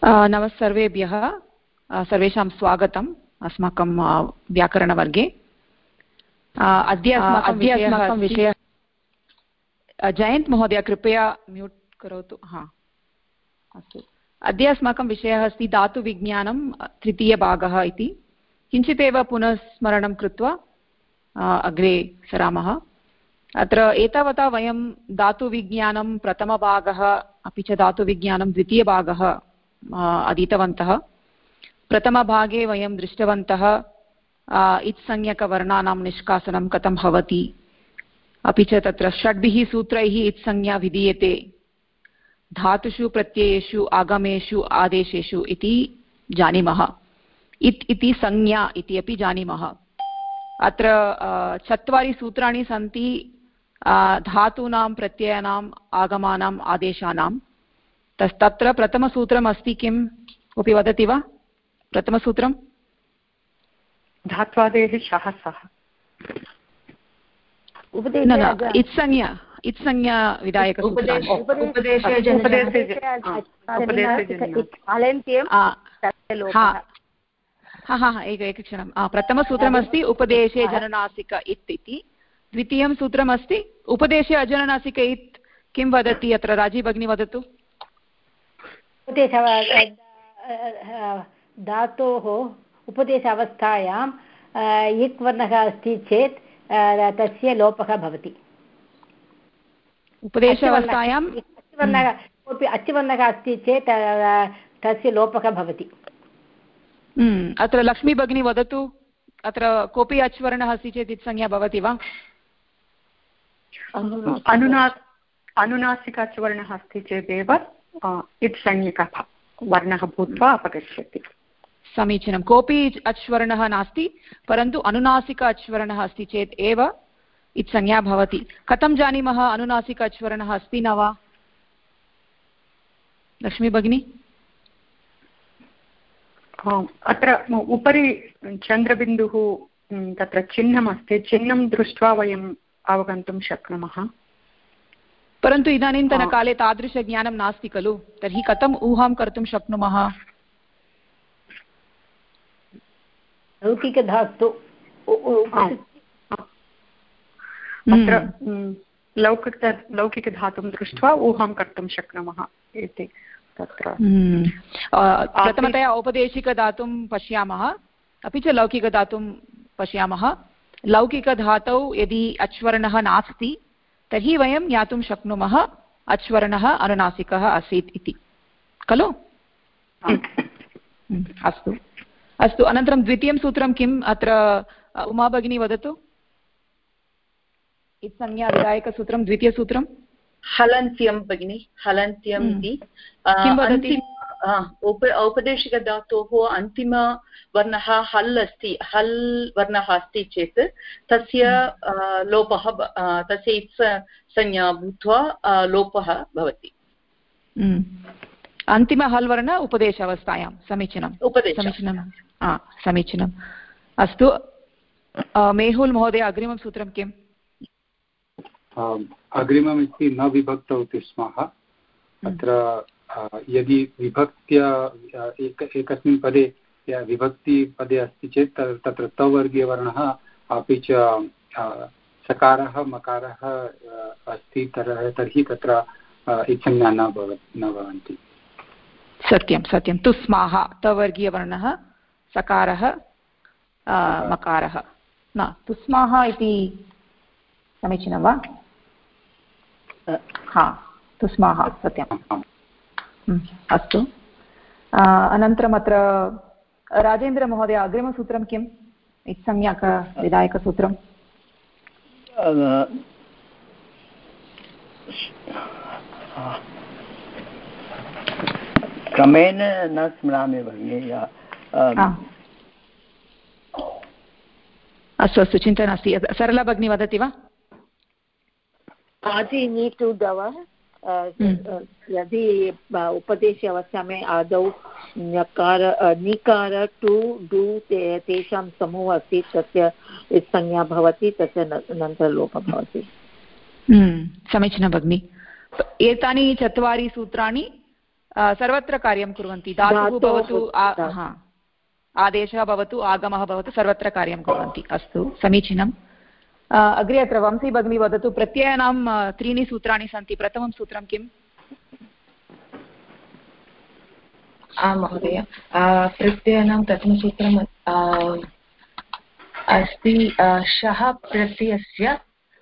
नमः सर्वेभ्यः सर्वेषां स्वागतम् अस्माकं व्याकरणवर्गे। अद्य अस्माकं विषयः जयन्त् महोदय कृपया म्यूट् करोतु। अस्तु, अद्य अस्माकं विषयः अस्ति धातुविज्ञानं तृतीयभागः इति। किञ्चिदेव पुनः स्मरणं कृत्वा अग्रे सरामः। अत्र एतावता वयं धातुविज्ञानं प्रथमभागः अपि च धातुविज्ञानं द्वितीयभागः अधीतवन्तः। प्रथमभागे वयं दृष्टवन्तः इत्संज्ञकवर्णानां निष्कासनं कथं भवति, अपि च तत्र षड्भिः सूत्रैः इत्संज्ञा विधीयते धातुषु प्रत्ययेषु आगमेषु आदेशेषु इति जानीमः। इत् इति संज्ञा इति अपि जानीमः। अत्र 4 सूत्राणि सन्ति धातूनां प्रत्ययानाम् आगमानाम् आदेशानां। तत्र प्रथमसूत्रम् अस्ति किं, कोऽपि वदति वा? प्रथमसूत्रं धात्वादेः शः सः इत्संज्ञा विधायकसूत्राणि। एकक्षणं। प्रथमसूत्रमस्ति उपदेशे जननासिक इत् इति। द्वितीयं सूत्रमस्ति उपदेशे अजननासिक इत्। किं वदति अत्र? राजीव भगिनी वदतु। धातोः उपदेश अवस्थायां इक् वर्णः अस्ति चेत् तस्य लोपः भवति। उपदेश अवस्थायां कोऽपि अच्वर्णः अस्ति चेत् तस्य लोपः भवति। अत्र लक्ष्मी भगिनी वदतु, अत्र कोऽपि अच्वर्णः अस्ति चेत् इत्संज्ञा भवति वा? अनुनासिक अच्वर्णः अस्ति चेदेव इत्संज्ञकः वर्णः भूत्वा अपगच्छति। समीचीनं। कोऽपि अच्वर्णः नास्ति, परन्तु अनुनासिक अच्वर्णः अस्ति चेत् एव इत्संज्ञा भवति। कथं जानीमः अनुनासिक अच्वर्णः अस्ति न वा? लक्ष्मी भगिनी। अत्र उपरि चन्द्रबिन्दुः तत्र चिह्नम् अस्ति, चिह्नं दृष्ट्वा वयम् अवगन्तुं शक्नुमः। परन्तु इदानीन्तनकाले तादृशज्ञानं नास्ति खलु, तर्हि कथम् ऊहां कर्तुं शक्नुमः? लौकिकधातु अत्र लौकिकधातुं दृष्ट्वा ऊहां कर्तुं शक्नुमः इति तत्र। प्रथमतया औपदेशिकधातुं पश्यामः, अपि च लौकिकधातुं पश्यामः। लौकिकधातौ यदि अच्वर्णः नास्ति तर्हि वयं ज्ञातुं शक्नुमः अच्वर्णः अनुनासिकः आसीत् इति, खलु? अस्तु अस्तु। अनन्तरं द्वितीयं सूत्रं किम्? अत्र उमा भगिनी वदतु। इत्संज्ञा विधायकसूत्रं द्वितीयसूत्रं हलन्त्यं भगिनि, हलन्त्यम् इति। किं वदति? औपदेशिकधातोः अन्तिमवर्णः हल् अस्ति, हल् वर्णः अस्ति चेत् तस्य लोपः, तस्य इत्संज्ञा भूत्वा लोपः भवति। अन्तिम हल् वर्ण उपदेशावस्थायां। समीचीनं समीचीनं समीचीनम्। अस्तु, मेहुल् महोदय, अग्रिमं सूत्रं किम्? अग्रिमम् इति न विभक्तौ स्मः। अत्र यदि विभक्त्या एकस्मिन् पदे विभक्तिपदे अस्ति चेत् तत्र तवर्गीयवर्णः अपि च सकारः मकारः अस्ति तर्हि तत्र इत्संज्ञा न भवन्ति। सत्यं सत्यं। तुस्माः तवर्गीयवर्णः सकारः मकारः न तुस्माः इति। समीचीनं वा? तुस्माः सत्यम्। अस्तु। अनन्तरम् अत्र राजेन्द्रमहोदय, अग्रिमसूत्रं किम्? इत्संज्ञकविधायकसूत्रं। क्रमेण न स्मरामि भगिनि। अस्तु अस्तु, चिन्ता नास्ति। सरला भगिनी वदति वा? यदि उपदेशे अवस्था में आदौ निकार टु डु तेषां समूहः अस्ति, तस्य संज्ञा भवति, तस्य अनन्तरं लोपः भवति। समीचीनं भगिनि। एतानि 4 सूत्राणि सर्वत्र कार्यं कुर्वन्ति धातुः भवतु आदेशः भवतु आगमः भवतु सर्वत्र कार्यं कुर्वन्ति अस्तु समीचीनम् अग्रे अत्र वंशी भगिनी वदतु प्रत्ययानां 3 सूत्राणि सन्ति प्रथमं सूत्रं किम् आम् महोदय प्रत्ययानां प्रथमसूत्रम् अस्ति शः प्रत्ययस्य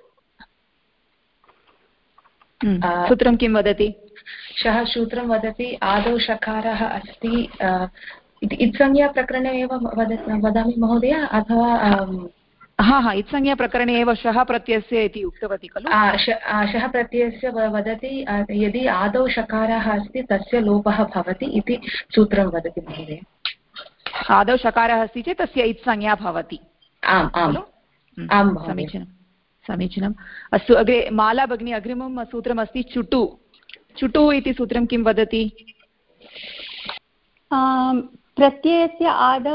सूत्रं किं वदति शः सूत्रं वदति आदौ शकारः अस्ति इत्संज्ञाप्रकरणे एव वदामि महोदय अथवा इत्संज्ञाप्रकरणे एव शः प्रत्ययस्य इति उक्तवती खलु शः प्रत्ययस्य वदति यदि आदौ शकारः अस्ति तस्य लोपः भवति इति सूत्रं वदति महोदय आदौ शकारः अस्ति चेत् तस्य इत्संज्ञा भवति आम् आम् आम् समीचीनं समीचीनम् अस्तु अग्रे माला भगिनी अग्रिमं सूत्रमस्ति चुटु चुटु इति सूत्रं किं वदति प्रत्ययस्य आदौ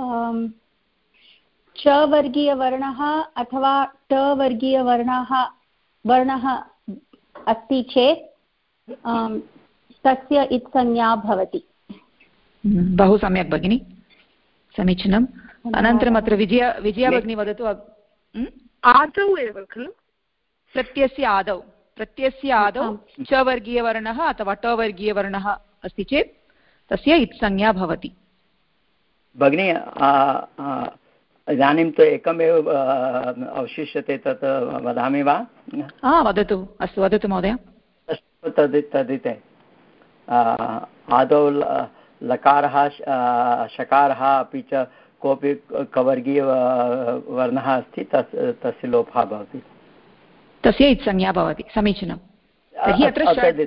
च वर्गीयवर्णः अथवा ट वर्णः अस्ति चेत् तस्य इत्संज्ञा भवति बहु सम्यक् भगिनि समीचीनम् अनन्तरम् अत्र विजया भगिनी वदतु आदौ एव खलु प्रत्ययस्य आदौ च वर्गीयवर्णः अथवा ट वर्गीयवर्णः अस्ति चेत् तस्य इत्संज्ञा भवति भगिनी इदानीं तु एकमेव अवशिष्यते तत् वदामि वा वदतु अस्तु वदतु महोदय तदिते आदौ लकारः शकारः अपि च कोऽपि कवर्गीयवर्णः अस्ति तस्य लोपः भवति तस्य इत्संज्ञा भवति समीचीनं तर्हि अत्र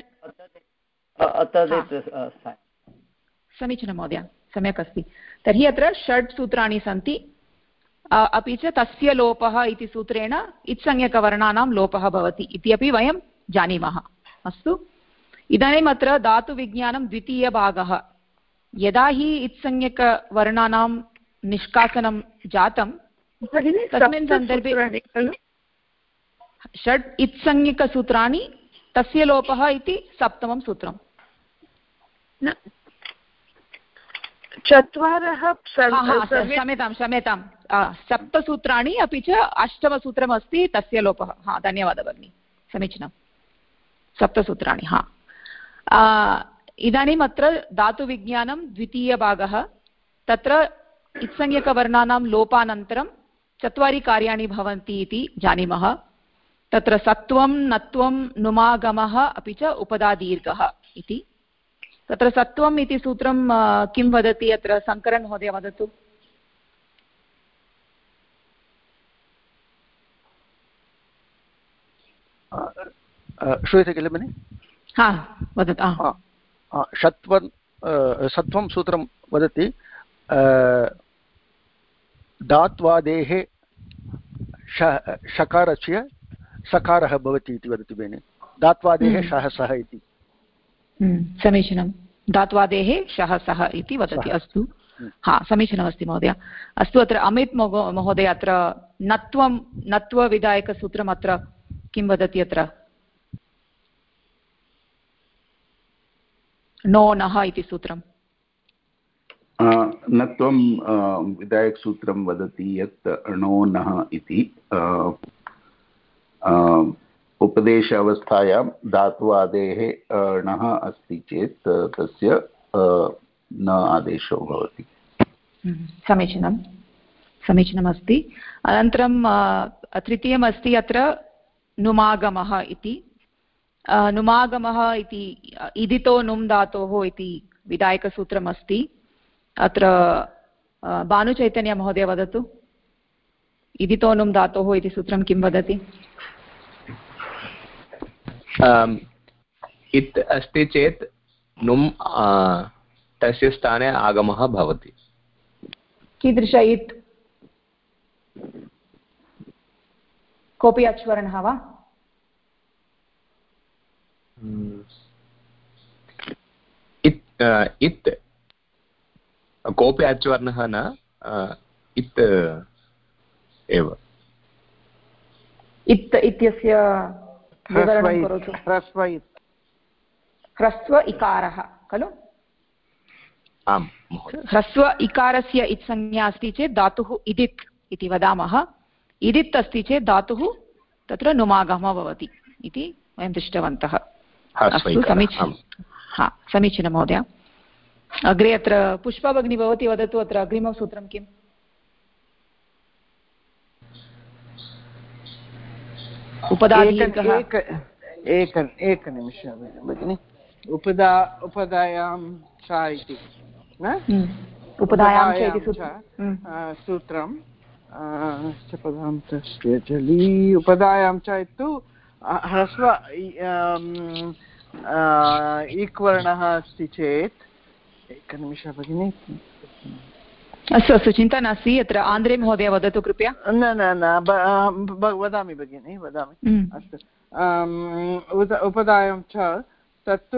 समीचीनं महोदय सम्यक् अस्ति तर्हि अत्र षड् सूत्राणि सन्ति अपि च तस्य लोपः इति सूत्रेण इत्संज्ञकवर्णानां लोपः भवति इति अपि वयं जानीमः अस्तु इदानीम् अत्र धातुविज्ञानं द्वितीयभागः यदा हि इत्संज्ञकवर्णानां निष्कासनं जातं तस्मिन् सन्दर्भे षड् इत्संज्ञकसूत्राणि तस्य लोपः इति सप्तमं सूत्रम् चत्वारः क्षम्यतां सप्तसूत्राणि अपि च अष्टमसूत्रमस्ति तस्य लोपः धन्यवादः भगिनि समीचीनं सप्तसूत्राणि इदानीम् अत्र धातुविज्ञानं द्वितीयभागः तत्र इत्संज्ञकवर्णानां लोपानन्तरं 4 कार्याणि भवन्ति इति जानीमः तत्र सत्वं नत्वं नुमागमः अपि च उपधादीर्घः इति तत्र सत्वम् इति सूत्रं किं वदति अत्र शङ्करन् महोदय वदतु श्रूयते किल भगिनि वदतु सत्वं सूत्रं वदति धात्वादेः शकारस्य सकारः भवति इति वदति भगिनि धात्वादेः शः सः इति समीचीनं धात्वादेः शः सः इति वदति अस्तु समीचीनमस्ति महोदय अस्तु अत्र अमित् महोदय अत्र नत्वविधायकसूत्रम् अत्र किं वदति अत्र नो नः इति सूत्रं नत्वं विधायकसूत्रं वदति यत् णो नः इति उपदेश अवस्थायां धात्वादेः णः अस्ति चेत् तस्य न आदेशो भवति समीचीनमस्ति अनन्तरं तृतीयमस्ति अत्र नुमागमः इति नुमागमः इति इदितो नुम् धातोः इति विधायकसूत्रमस्ति अत्र भानुचैतन्य महोदय वदतु इदितो नुम् धातोः इति सूत्रं किं वदति इत् अस्ति चेत् नुम् तस्य स्थाने आगमः भवति कीदृश इत् कोऽपि अच्वर्णः वा इत् कोऽपि अच्वर्णः न इत् एव इत् इत्यस्य विवरणं करोतु ह्रस्व इकारः खलु? आम्। ह्रस्व इकारस्य इत्संज्ञा अस्ति चेत् धातुः इदित् इति वदामः। इदित् अस्ति चेत् धातुः तत्र नुमागमः भवति इति वयं दृष्टवन्तः। अस्तु, समीचीनं महोदय। अग्रे अत्र पुष्पा भगिनी भवती वदतु, अत्र अग्रिमं सूत्रं किम्? एकनिमिषः भगिनि। उपदायां च इति सूत्रं पदान्तस्य जली उपदायां च इत्तु ह्रस्व इक् वर्णः अस्ति चेत् एकनिमिषः भगिनि। अस्तु अस्तु, चिन्ता नास्ति। अत्र आन्द्रे महोदय वदतु कृपया। वदामि भगिनि, वदामि। अस्तु, उपदायां च तत्तु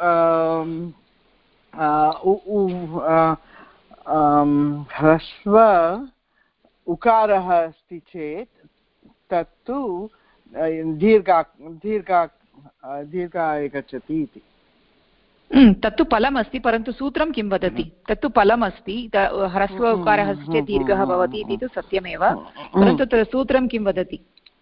ह्रस्व उकारः अस्ति चेत् तत्तु दीर्घाय गच्छति इति। तत्तु फलमस्ति, परन्तु सूत्रं किं वदति? तत्तु फलमस्ति, ह्रस्व उकारः अस्ति चेत् दीर्घः भवति इति तु सत्यमेव, परन्तु तत्र सूत्रं किं वदति?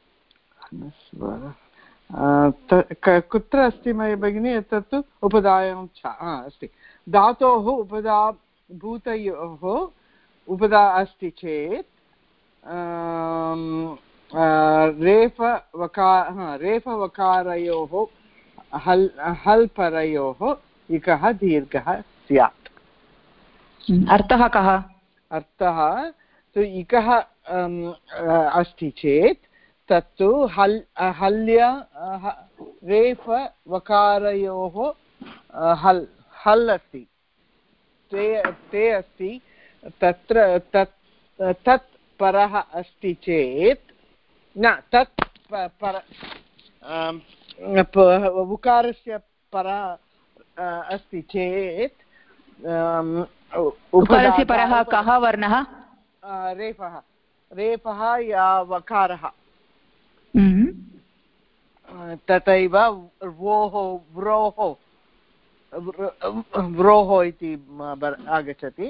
कुत्र अस्ति मया भगिनि? तत्तु उपदायां च अस्ति। धातोः उपदा भूतयोः उपदा अस्ति चेत् रेफवकारयोः हल्परयोः इकः दीर्घः स्यात्। अर्थः कः? अर्थः तु इकः अस्ति चेत् तत्तु हल्य रेफवकारयोः हल् अस्ति, ते अस्ति, तत्र तत् परः अस्ति चेत् न तत् उकारस्य परः अस्ति चेत् उकारस्य परः कः वर्णः? रेफः या वकारः। तथैव व्रोः इति आगच्छति।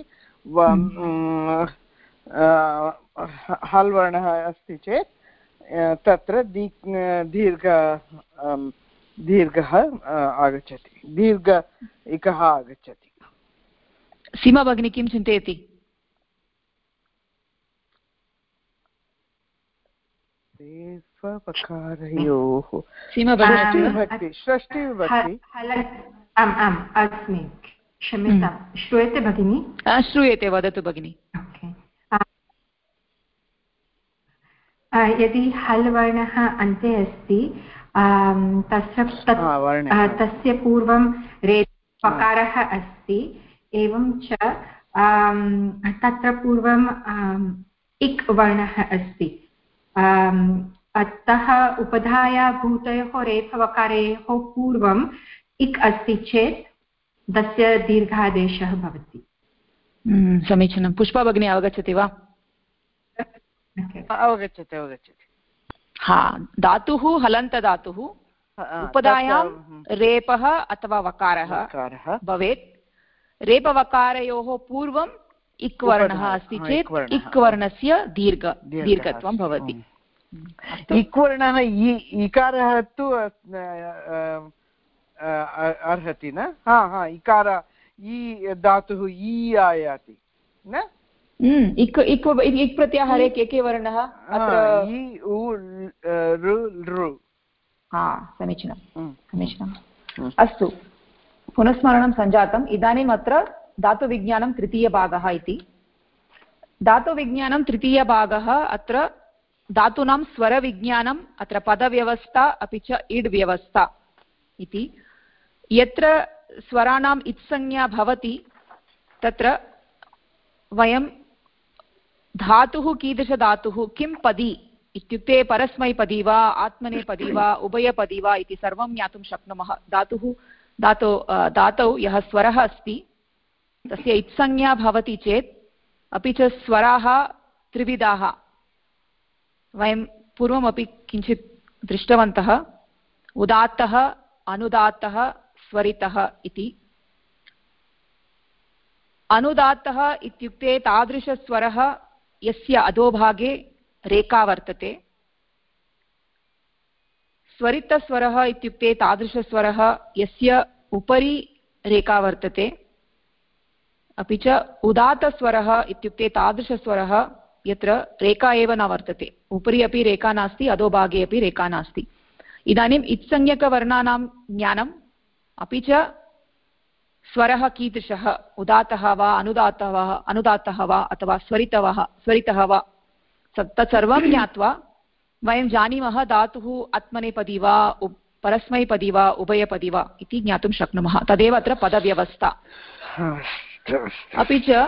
हल् वर्णः अस्ति चेत् तत्र दीर्घः आगच्छति, दीर्घ इकः आगच्छति। सीमा भगिनी किं चिन्तयति? षष्टिविभक्ति। आम् आम् अस्मि, क्षम्यतां। श्रूयते भगिनि? श्रूयते, वदतु भगिनि। यदि हल् वर्णः अन्ते अस्ति तस्य पूर्वं रेफवकारः अस्ति, एवं च तत्र पूर्वं इक् वर्णः अस्ति। अतः उपधाया भूतयोः रेफवकारयोः पूर्वम् इक् अस्ति चेत् तस्य दीर्घादेशः भवति। समीचीनं। पुष्पा भगिनी अवगच्छति वा? अवगच्छति। हा, धातुः हलन्तधातुः, उपधायां रेपः अथवा वकारः भवेत्। रेपवकारयोः पूर्वम् इक् वर्णः अस्ति चेत् इक् वर्णस्य दीर्घत्वं भवति। इक् वर्णः इकारः तु अर्हति न? इकार धातुः इ आयाति न? इक् प्रत्याहारे के वर्णः? समीचीनम्। अस्तु, पुनस्मरणं सञ्जातम्। इदानीम् अत्र धातुविज्ञानं तृतीयभागः इति। धातुविज्ञानं तृतीयभागः अत्र धातूनां स्वरविज्ञानम्, अत्र पदव्यवस्था अपि च इड् व्यवस्था इति। यत्र स्वराणाम् इत्संज्ञा भवति तत्र वयं धातुः कीदृशधातुः, किं पदी इत्युक्ते परस्मैपदी वा, आत्मनेपदी वा, उभयपदी वा इति सर्वं ज्ञातुं शक्नुमः। धातौ यः स्वरः अस्ति तस्य इत्संज्ञा भवति चेत्, अपि च स्वराः त्रिविधाः वयं पूर्वमपि किञ्चित् दृष्टवन्तः। उदात्तः, अनुदात्तः, स्वरितः इति। अनुदात्तः इत्युक्ते तादृशस्वरः यस्य अधोभागे रेखा वर्तते। स्वरितस्वरः इत्युक्ते तादृशस्वरः यस्य उपरि रेखा वर्तते। अपि च उदात्तस्वरः इत्युक्ते तादृशस्वरः यत्र रेखा एव न वर्तते, उपरि अपि रेखा नास्ति, अधोभागे अपि रेखा नास्ति। इदानीम् इत्संज्ञकवर्णानां ज्ञानम्, अपि च स्वरः कीदृशः, उदात्तः वा अनुदात्तः वा अथवा स्वरितः वा, तत्सर्वं ज्ञात्वा वयं जानीमः धातुः आत्मनेपदी वा परस्मैपदी वा उभयपदी वा इति ज्ञातुं शक्नुमः। तदेव अत्र पदव्यवस्था। अपि च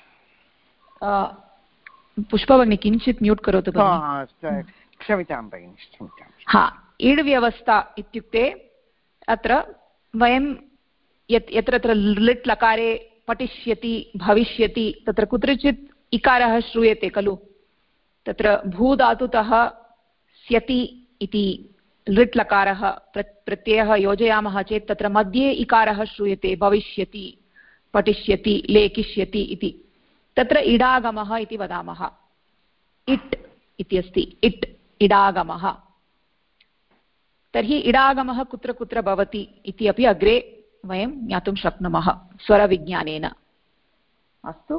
पुष्पभगिनी किञ्चित् म्यूट् करोतु। क्षम्यतां भगिनि, क्षम्यतां। हा, ईड् व्यवस्था इत्युक्ते अत्र वयं यत्र लिट् लकारे पठिष्यति भविष्यति तत्र कुत्रचित् इकारः श्रूयते खलु, तत्र भूधातुतः स्यति इति लिट् लकारः प्रत्ययः योजयामः चेत् तत्र मध्ये इकारः श्रूयते, भविष्यति, पठिष्यति, लेखिष्यति इति। तत्र इडागमः इति वदामः। इट् इति अस्ति, इट् इडागमः। तर्हि इडागमः कुत्र कुत्र भवति इति अपि अग्रे वयं ज्ञातुं शक्नुमः स्वरविज्ञानेन। अस्तु,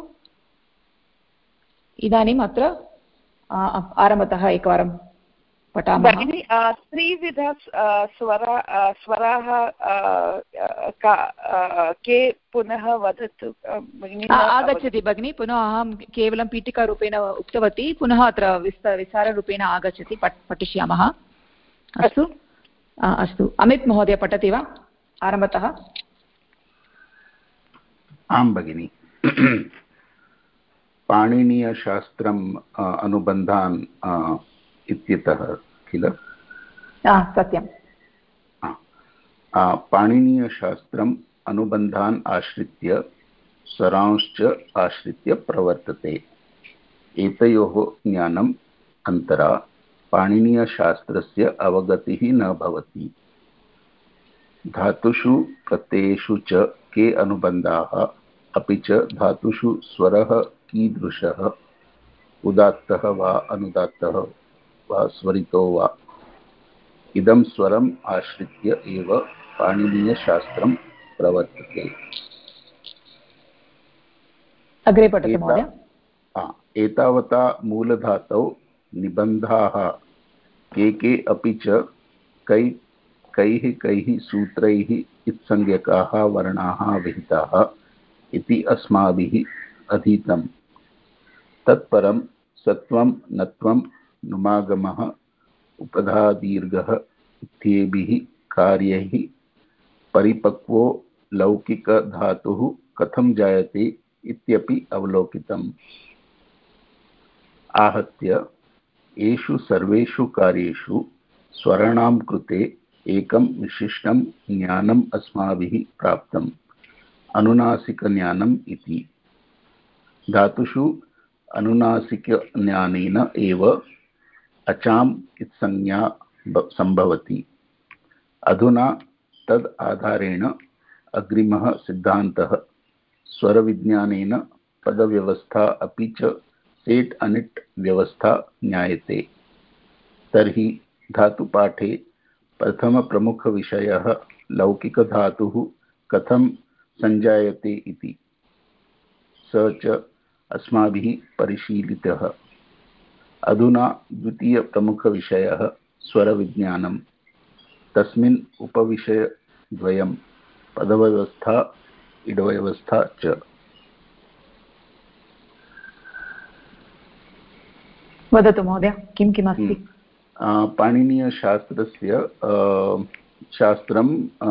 इदानीम् अत्र आरम्भतः एकवारं पठामः। त्रिविध स्वराः के पुनः वदतु भगिनि। आगच्छति भगिनि, पुनः अहं केवलं पीठिकारूपेण उक्तवती, पुनः अत्र विस्ताररूपेण आगच्छति, पठिष्यामः। अस्तु अस्तु, अमित् महोदय पठति वा आरम्भतः? आं भगिनि। पाणिनीयशास्त्रम् अनुबन्धान् इत्यतः किल? सत्यं। पाणिनीयशास्त्रम् अनुबन्धान् आश्रित्य स्वरांश्च आश्रित्य प्रवर्तते। एतयोः ज्ञानम् अन्तरा पाणिनीयशास्त्रस्य अवगतिः न भवति। धातुषु प्रत्ययेषु च के अनुबन्धाः, अपि च धातुषु स्वरः कीदृशः, उदात्तः वा अनुदात्तः वा स्वरितो वा, इदं स्वरम् आश्रित्य एव पाणिनीयशास्त्रं प्रवर्तते। अग्रे पठतु महोदय। एतावता मूलधातौ निबन्धाः के अपि च कैः सूत्रैः इत्संज्ञकाः वर्णाः विहिताः इति अस्माभिः अधीतम्। तत्परं सत्वं नत्वं नुमागमः उपधादीर्घः इत्येभिः कार्यैः परिपक्वो लौकिकधातुः कथं जायते इत्यपि अवलोकितम्। आहत्य एषु सर्वेषु कार्येषु स्वराणां कृते एकं विशिष्टं ज्ञानम् अस्माभिः प्राप्तम्, अनुनासिकज्ञानम् इति। धातुषु अनुनासिकज्ञानेन एव अचाम् इत्संज्ञा सम्भवति। अधुना तद् आधारेण अग्रिमः सिद्धान्तः स्वरविज्ञानेन पदव्यवस्था अपि च सेट् अनिट् व्यवस्था ज्ञायते। तर्हि धातुपाठे प्रथमप्रमुखविषयः लौकिकधातुः कथं सञ्जायते इति, स च अस्माभिः परिशीलितः। अधुना द्वितीयप्रमुखविषयः स्वरविज्ञानं। तस्मिन् उपविषयद्वयं पदव्यवस्था इडव्यवस्था च। वदतु महोदय, किं किम् अस्ति? पाणिनीयशास्त्रस्य शास्त्रम्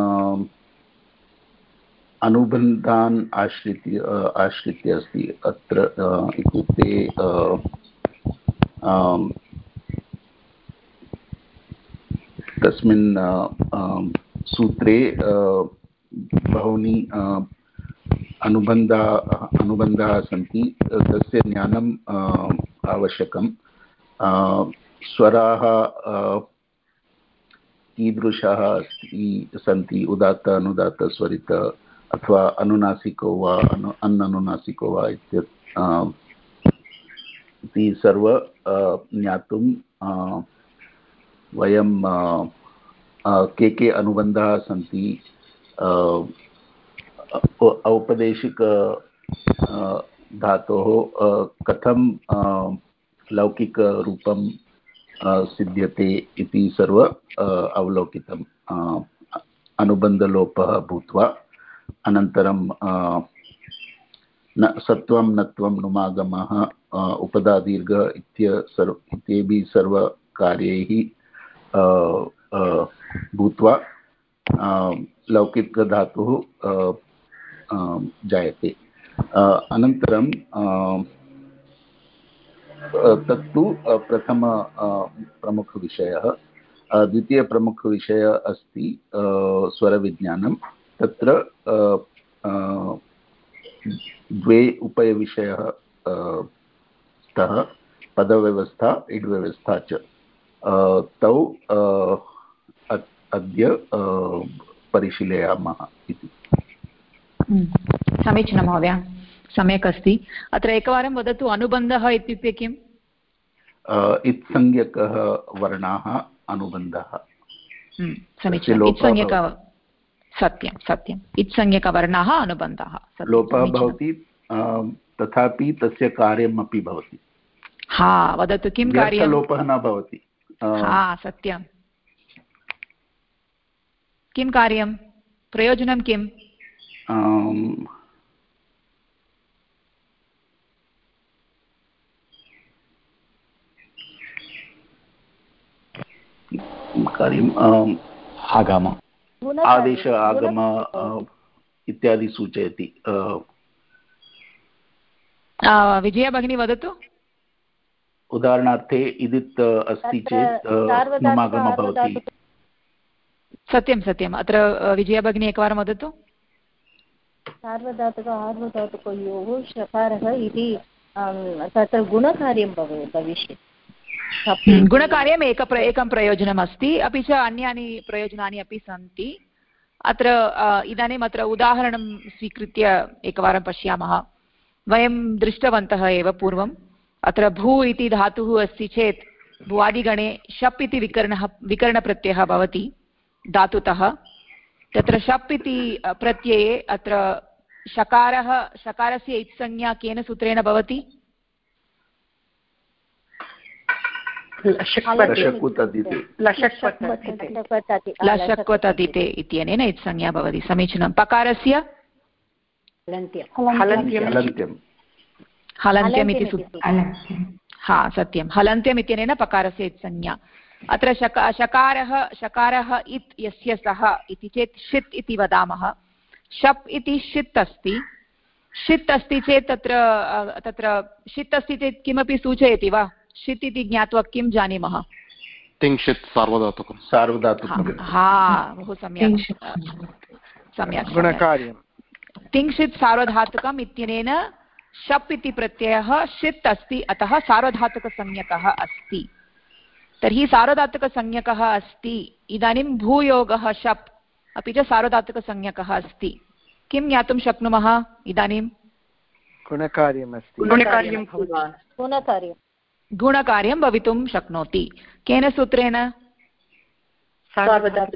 अनुबन्धान् आश्रित्य अस्ति। अत्र इत्युक्ते तस्मिन् सूत्रे बहूनि अनुबन्धाः सन्ति, तस्य ज्ञानम् आवश्यकं। स्वराः कीदृशाः सन्ति, उदात्त अनुदात्त स्वरित अथवा अनुनासिको वा अननुनासिको वा इति सर्व ज्ञातुं वयं के अनुबन्धाः सन्ति, औपदेशिक धातोः कथं लौकिकरूपं सिद्ध्यते इति सर्व अवलोकितम्। अनुबन्धलोपः भूत्वा अनन्तरं सत्वं नत्वं नुमागमः उपधादीर्घ इत्येभिः सर्वकार्यैः भूत्वा लौकिकधातुः जायते। अनन्तरं तत्तु प्रथम प्रमुखविषयः। द्वितीयप्रमुखविषयः अस्ति स्वरविज्ञानं। तत्र द्वे उभयविषयः स्तः, पदव्यवस्था इड्व्यवस्था च। तौ अद्य परिशीलयामः इति। समीचीनं महोदय, सम्यक् अस्ति। अत्र एकवारं वदतु, अनुबन्धः इत्युक्ते किम्? इत्संज्ञकः वर्णाः अनुबन्धः। समीचीनम्। इत्संज्ञकः, सत्यं सत्यम्, इत्संज्ञकवर्णाः अनुबन्धः। लोपः भवति तथापि तस्य कार्यम् अपि भवति। हा, वदतु किं कार्यं? लोपः न भवति। हा, सत्यं। किं कार्यं, प्रयोजनं किम्? कार्यम् आगम, आदेश आगम इत्यादि सूचयति। विजया भगिनी वदतु। उदाहरणार्थे इदित् अस्ति चेत् नुमागमः भवति। सत्यं सत्यम्। अत्र विजया भगिनी एकवारं वदतु। सार्वधातुक आर्वधातुकयोः शकारः इति तत्र गुणकार्यं भविष्यति। गुणकार्यम् एकं प्रयोजनम् अस्ति, अपि च अन्यानि प्रयोजनानि अपि सन्ति। अत्र इदानीम् अत्र उदाहरणं स्वीकृत्य एकवारं पश्यामः। वयं दृष्टवन्तः एव पूर्वम्। अत्र भू इति धातुः अस्ति चेत् भुवादिगणे शप् इति विकरणप्रत्ययः भवति धातुतः। तत्र शप् इति प्रत्यये अत्र शकारस्य इत्संज्ञा केन सूत्रेण भवति? लशक्वतदिते इत्यनेन इत्संज्ञा भवति। समीचीनं। पकारस्य हलन्त्यम् इति हा, सत्यं, हलन्त्यम् इत्यनेन पकारस्य इत्संज्ञा। अत्र शकारः इत् यस्य सः इति चेत् षित् इति वदामः। शप् इति षित् अस्ति। षित् अस्ति चेत् तत्र षित् अस्ति चेत् किमपि सूचयति वा? षित् इति ज्ञात्वा किं जानीमः? तिङ्क्षित् सार्वधातुकं। हा, बहु सम्यक् सम्यक्। गुणकार्यं तिङ्क्षित् सार्वधातुकम् इत्यनेन शप् इति प्रत्ययः षित् अस्ति, अतः सार्वधातुकसंज्ञकः अस्ति। तर्हि सार्वधातुकसंज्ञकः अस्ति। इदानीं भूयोगः शप् अपि च सार्वधातुकसंज्ञकः अस्ति। किं ज्ञातुं शक्नुमः इदानीं? गुणकार्यं भवितुं शक्नोति। केन सूत्रेण? सार्वधातुक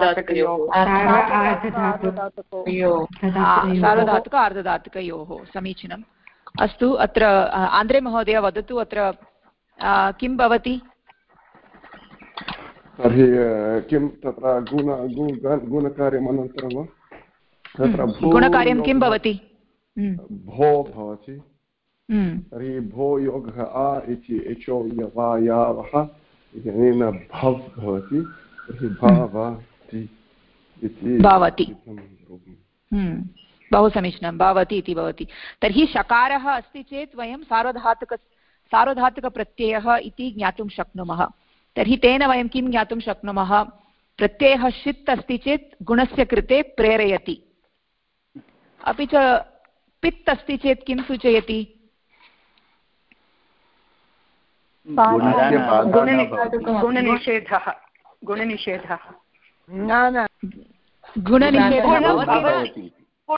आर्धधातुकयोः। समीचीनम्। अस्तु, अत्र आन्द्रे महोदय वदतु, अत्र किं भवति? तर्हि किं तत्र गुणकार्यम् अनन्तरं वा? तत्र गुणकार्यं किं भवति? भो भवति। तर्हि भो योगः आ इति एचो यवा यावः इत्यनेन भव् भवति। तर्हि भावति इति भवति। बहु समीचीनं, भवति इति भवति। तर्हि शकारः अस्ति चेत् वयं सार्वधातुकप्रत्ययः इति ज्ञातुं शक्नुमः। तर्हि तेन वयं किं ज्ञातुं शक्नुमः? प्रत्ययः षित् अस्ति चेत् गुणस्य कृते प्रेरयति। अपि च पित् अस्ति चेत् किं सूचयति?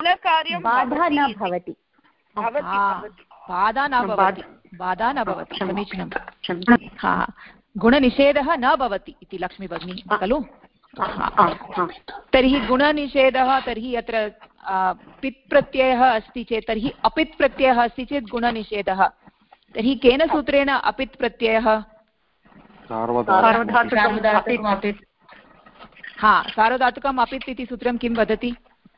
गुणकार्यं बाधा न भवति बाधा न भवति समीचीनं हा गुणनिषेधः न भवति इति लक्ष्मी भगिनी खलु तर्हि गुणनिषेधः तर्हि अत्र पित् प्रत्ययः अस्ति चेत् तर्हि अपित् प्रत्ययः अस्ति चेत् गुणनिषेधः तर्हि केन सूत्रेण अपित् प्रत्ययः सार्वधातुकम् अपित् इति सूत्रं किं वदति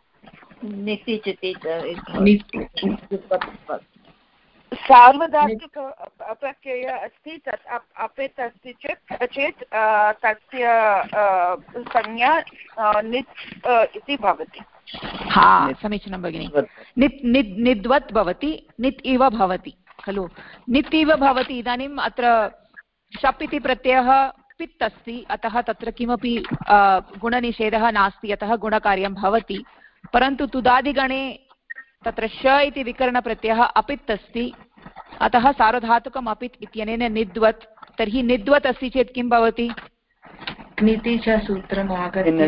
सार्वधातुक प्रत्ययः अस्ति तत् अपित् अस्ति चेत् तस्य संज्ञा नित् इति भवति समीचीनं भगिनि निद्वत् भवति नित् इव भवति खलु नित् इव भवति इदानीम् अत्र शप् इति प्रत्ययः पित् अस्ति अतः तत्र किमपि गुणनिषेधः नास्ति अतः गुणकार्यं भवति परन्तु तुदादिगणे तत्र श इति विकरणप्रत्ययः अपित् अस्ति अतः सार्वधातुकम् अपित् इत्यनेन निद्वत् तर्हि निद्वत् अस्ति चेत् किं भवति निति च सूत्रम् आगत्य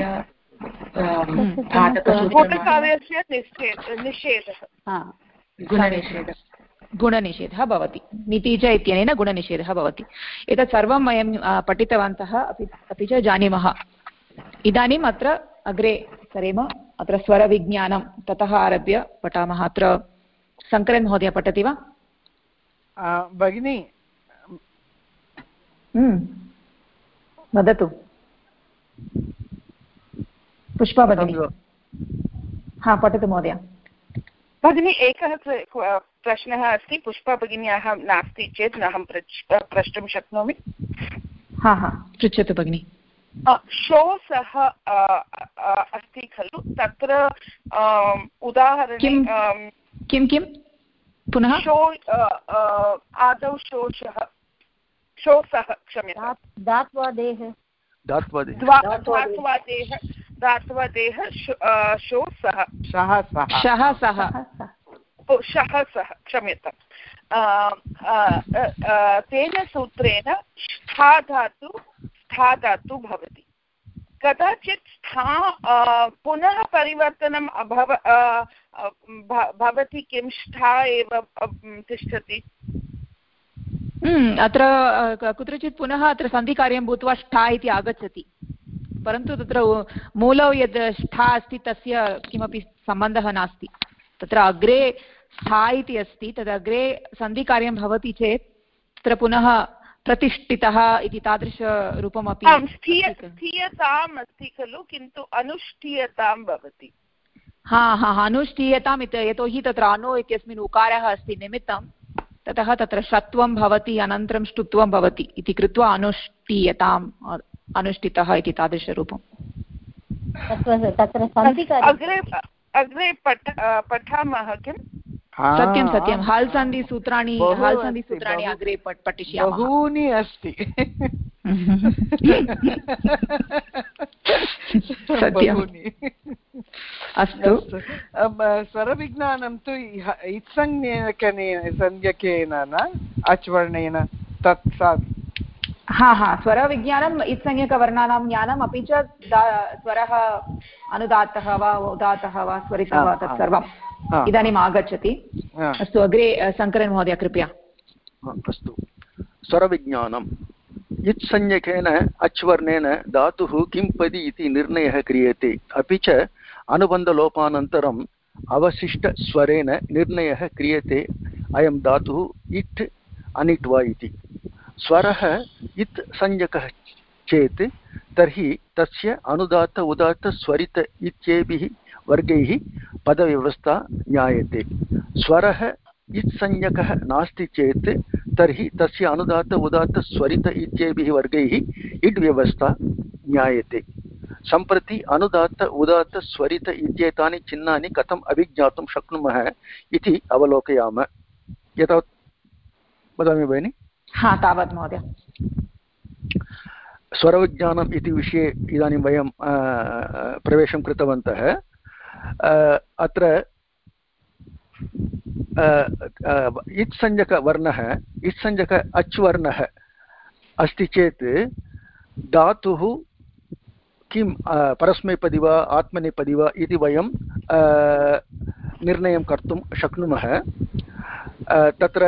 गुणनिषेधः भवति निति च इत्यनेन गुणनिषेधः भवति एतत् सर्वं वयं पठितवन्तः अपि च जानीमः इदानीम् अत्र अग्रे सरेम अत्र स्वरविज्ञानं ततः आरभ्य पठामः अत्र शङ्करन् महोदय पठति वा भगिनी वदतु पुष्पा भगिनी पठतु महोदय भगिनी एकः प्रश्नः अस्ति पुष्पा भगिन्याः नास्ति चेत् अहं प्रष्टुं शक्नोमि पृच्छतु भगिनी शोसः अस्ति खलु तत्र उदाहरणे किं पुनः आदौ शोसः क्षम्यतां धात्वादेः शोसः क्षम्यतां तेन सूत्रेण स्था धातु भवति कदाचित् स्था पुनः परिवर्तनम् भवति किं स्था एव तिष्ठति अत्र कुत्रचित् पुनः अत्र सन्धिकार्यं भूत्वा स्था इति आगच्छति परन्तु तत्र मूलौ यद् स्था अस्ति तस्य किमपि सम्बन्धः नास्ति तत्र अग्रे स्था इति अस्ति तदग्रे सन्धिकार्यं भवति चेत् तत्र पुनः प्रतिष्ठितः इति तादृशरूपमपि स्थीयताम् अस्ति खलु किन्तु अनुष्ठीयतां भवति अनुष्ठीयताम् यतोहि तत्र अनु इत्यस्मिन् उकारः अस्ति निमित्तं ततः तत्र षत्वं भवति अनन्तरं ष्टुत्वं भवति इति कृत्वा अनुष्ठीयताम् अनुष्ठितः इति तादृशरूपम् अग्रे पठामः किम् सत्यं हल् सन्धिसूत्राणि अग्रे पठिष्यामः बहूनि अस्ति अस्तु स्वरविज्ञानं तु संज्ञकेन न अच्वर्णेन तत् स्वरविज्ञानम् इत्संज्ञकवर्णानां ज्ञानम् अपि च स्वरः अनुदात्तः वा उदात्तः वा स्वरितः वा तत्सर्वम् इदानीम् आगच्छति अस्तु अग्रे शङ्करन् महोदय कृपया अस्तु स्वरविज्ञानम् इत्संज्ञकेन अच्वर्णेन धातुः किं पदि इति निर्णयः क्रियते अपि च अनुबन्धलोपानन्तरम् अवशिष्टस्वरेण निर्णयः क्रियते अयं धातुः इट् अनिट् वा इति स्वरः इत् संज्ञकः चेत् तर्हि तस्य अनुदात्त उदात्त स्वरित इत्येभिः वर्गैः पदव्यवस्था ज्ञायते स्वरः इत् संज्ञकः नास्ति चेत् तर्हि तस्य अनुदात्त उदात्त स्वरित इत्येभिः वर्गैः इड् व्यवस्था ज्ञायते सम्प्रति अनुदात्त उदात्त स्वरित इत्येतानि चिह्नानि कथम् अभिज्ञातुं शक्नुमः इति अवलोकयामः एतावत् वदामि भगिनि तावत् महोदय स्वरविज्ञानम् इति विषये इदानीं वयं प्रवेशं कृतवन्तः अत्र इत्संज्ञकवर्णः इत्संज्ञक अच्वर्णः अस्ति चेत् धातुः किं परस्मैपदी वा आत्मनेपदी वा इति वयं निर्णयं कर्तुं शक्नुमः। तत्र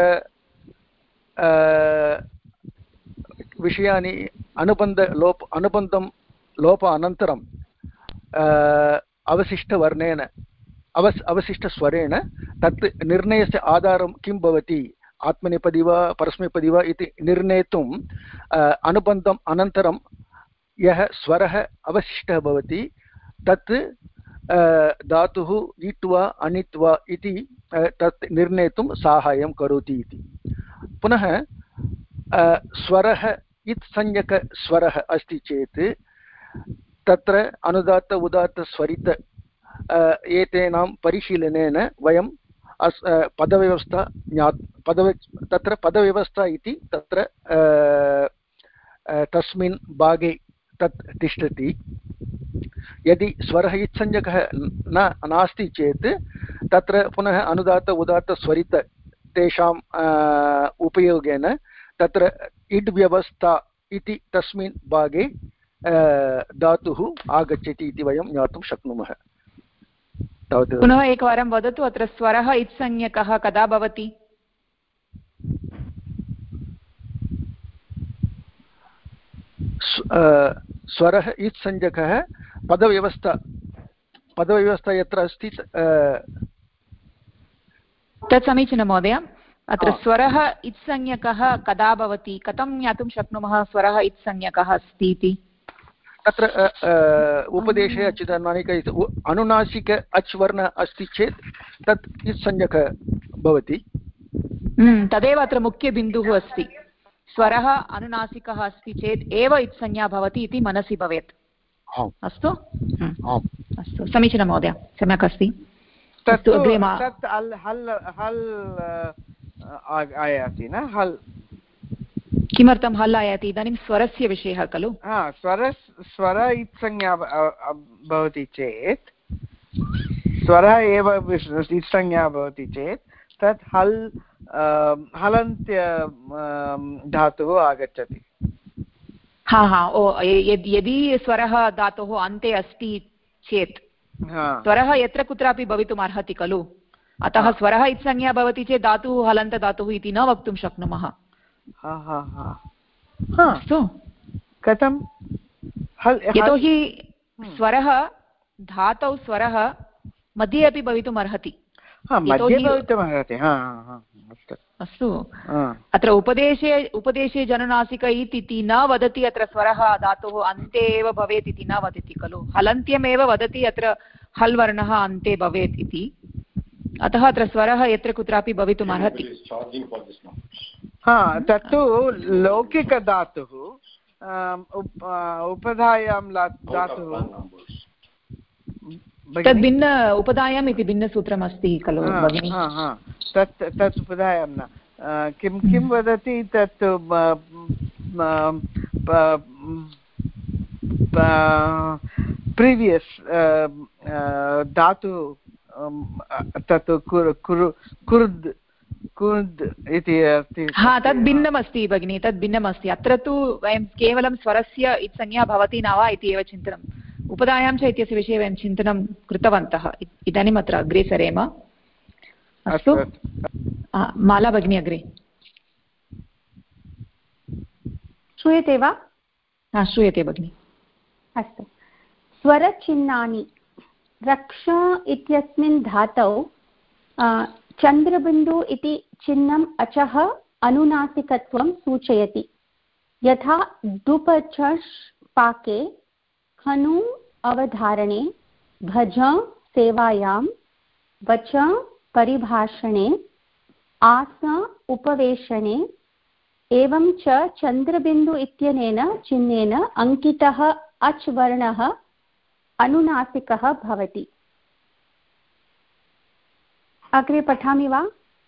विषयानि अनुबन्धं लोपानन्तरं अवशिष्टवर्णेन अवशिष्टस्वरेण तत् निर्णयस्य आधारं किं भवति, आत्मनेपदी वा परस्मैपदी वा इति निर्णेतुम् अनुबन्धम् अनन्तरं यः स्वरः अवशिष्टः भवति तत् धातुः ईट् वा अनिट् वा इति तत् निर्णेतुं साहाय्यं करोति इति। पुनः स्वरः इत्संज्ञकस्वरः अस्ति चेत् तत्र अनुदात्त उदात्त स्वरित एतेनां परिशीलनेन वयं पदव्यवस्था तत्र पदव्यवस्था इति तत्र तस्मिन् भागे तत् तिष्ठति। यदि स्वरः इत्संज्ञकः नास्ति चेत् तत्र पुनः अनुदात्त उदात्त स्वरित तेषाम् उपयोगेन तत्र इड् व्यवस्था इति तस्मिन् भागे धातुः आगच्छति इति वयं ज्ञातुं शक्नुमः। पुनः एकवारं वदतु, अत्र स्वरः इत्संज्ञकः कदा भवति? स्वरः इत्संज्ञकः पदव्यवस्था यत्र अस्ति तत् समीचीनं महोदय। अत्र स्वरः इत्संज्ञकः कदा भवति, कथं ज्ञातुं शक्नुमः स्वरः इत्संज्ञकः अस्ति इति? तत्र उपदेशे अच्युतानानिक अनुनासिक अच् वर्णः अस्ति चेत् तत् इत्संज्ञकः भवति। तदेव अत्र मुख्यबिन्दुः अस्ति। स्वरः अनुनासिकः अस्ति चेत् एव इत्संज्ञा भवति इति मनसि भवेत्। अस्तु अस्तु, समीचीनं महोदय, सम्यक् अस्ति। आयाति न हल्? किमर्थं हल् आयाति? इदानीं स्वरस्य विषयः खलु? स्वर इत्संज्ञा भवति चेत्, स्वरः एव इत्संज्ञा भवति चेत् तत् हलन्त्य धातुः आगच्छति। यदि स्वरः धातोः अन्ते अस्ति चेत् स्वरः यत्र कुत्रापि भवितुम् अर्हति खलु, अतः स्वरः इत्संज्ञा भवति चेत् धातुः हलन्तधातुः इति न वक्तुं शक्नुमः। अस्तु, कथं? यतोहि स्वरः धातौ स्वरः मध्ये अपि भवितुम् अर्हति। अस्तु, अत्र उपदेशे जननासिक इति न वदति, अत्र स्वरः धातोः अन्ते एव भवेत् इति न वदति खलु। हलन्त्यमेव वदति अत्र हल् वर्णः अन्ते भवेत् इति। अतः अत्र स्वरः यत्र कुत्रापि भवितुम् अर्हति। तत्तु लौकिकधातुः, उपधायां धातुः तद् भिन्न उपधायाम् इति भिन्नसूत्रम् अस्ति खलु भगिनि? तत् उपधायां न। किं वदति तत् प्रीवियस् धातु तत् कुर्द् इति अस्ति। तद् भिन्नमस्ति भगिनि, तद् भिन्नमस्ति। अत्र तु वयं केवलं स्वरस्य इत्संज्ञा भवति न वा इति एव चिन्तनम्, उपधायां च इत्यस्य विषये वयं चिन्तनं कृतवन्तः। इदानीम् अत्र अग्रे सरेम। अस्तु, माला भगिनी अग्रे। श्रूयते वा? श्रूयते भगिनि। अस्तु, स्वरचिह्नानि रक्ष इत्यस्मिन् धातौ चन्द्रबिन्दु इति चिह्नम् अचः अनुनासिकत्वं सूचयति। यथा डुपचष् पाके, खनु अवधारणे, भज सेवायां, वच परिभाषणे, आस उपवेशने। एवं च चन्द्रबिन्दु इत्यनेन चिह्नेन अङ्कितः अच् वर्णः अनुनासिकः भवति। अग्रे पठामि वा?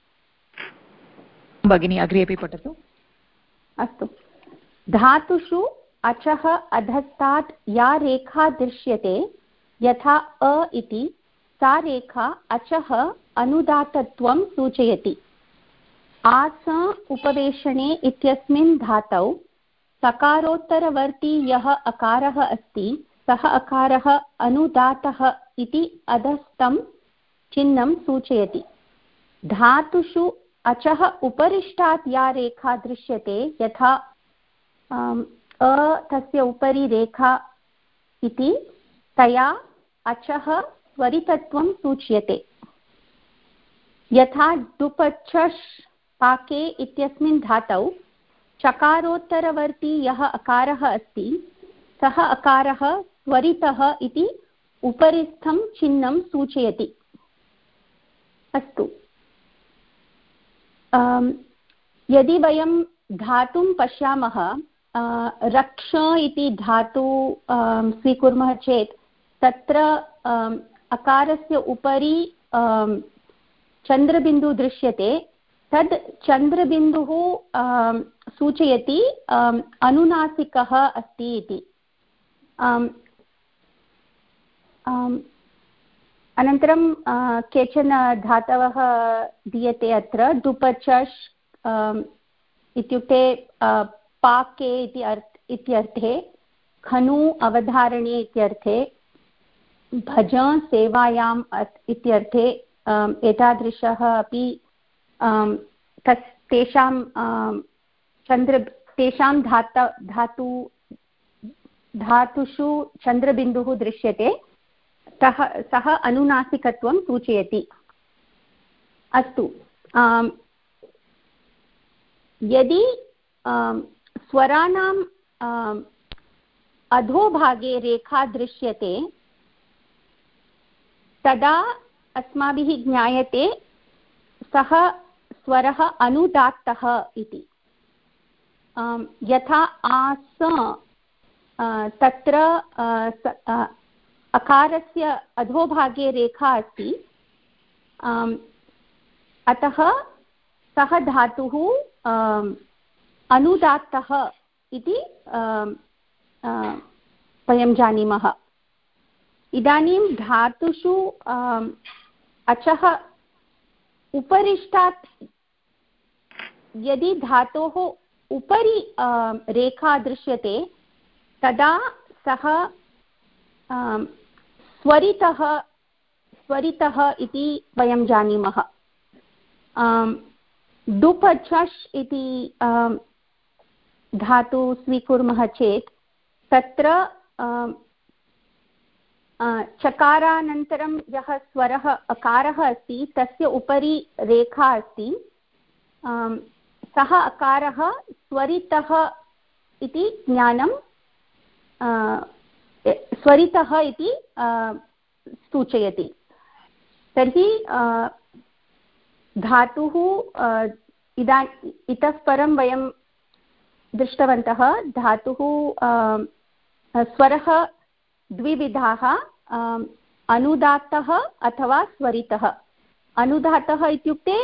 भगिनी अग्रे अपि पठतु। अस्तु, धातुषु अचः अधस्तात् या रेखा दृश्यते यथा अ इति, सा रेखा अचः अनुदात्तत्वं सूचयति। आस उपवेशने इत्यस्मिन् धातौ सकारोत्तरवर्ती यः अकारः अस्ति सः अकारः अनुदातः इति अधस्तं चिह्नं सूचयति। धातुषु अचः उपरिष्टात् या रेखा दृश्यते यथा तस्य उपरि रेखा इति तया अचः स्वरितत्वं सूच्यते। यथा डुपचष् पाके इत्यस्मिन् धातौ चकारोत्तरवर्ती यः अकारः अस्ति सः अकारः स्वरितः इति उपरिस्थं चिह्नं सूचयति। अस्तु, यदि वयं धातुं पश्यामः, रक्ष इति धातु स्वीकुर्मः चेत् तत्र अकारस्य उपरि चन्द्रबिन्दुः दृश्यते। तद् चन्द्रबिन्दुः सूचयति अनुनासिकः अस्ति इति। अनन्तरं केचन धातवः दीयते अत्र। डुपचष् इत्युक्ते पाके इत्यर्थे, खनु अवधारणे इत्यर्थे, भज सेवायाम् इत्यर्थे एतादृशः अपि तेषां धातुषु चन्द्रबिन्दुः दृश्यते, सः अनुनासिकत्वं सूचयति। अस्तु, यदि स्वराणां अधोभागे रेखा दृश्यते तदा अस्माभिः ज्ञायते सः स्वरः अनुदात्तः इति। यथा आस, तत्र अकारस्य अधोभागे रेखा अस्ति, अतः सः धातुः अनुदात्तः इति वयं जानीमः। इदानीं धातुषु अचः उपरिष्टात् यदि धातोः उपरि रेखा दृश्यते तदा सः स्वरितः इति वयं जानीमः। डुपचष् इति धातु स्वीकुर्मः चेत् तत्र चकारानन्तरं यः स्वरः अकारः अस्ति तस्य उपरि रेखा अस्ति, सः अकारः स्वरितः इति ज्ञानं स्वरितः इति सूचयति। तर्हि धातुः इतः परं वयं दृष्टवन्तः, धातुः स्वरः द्विविधाः, अनुदात्तः अथवा स्वरितः। अनुदात्तः इत्युक्ते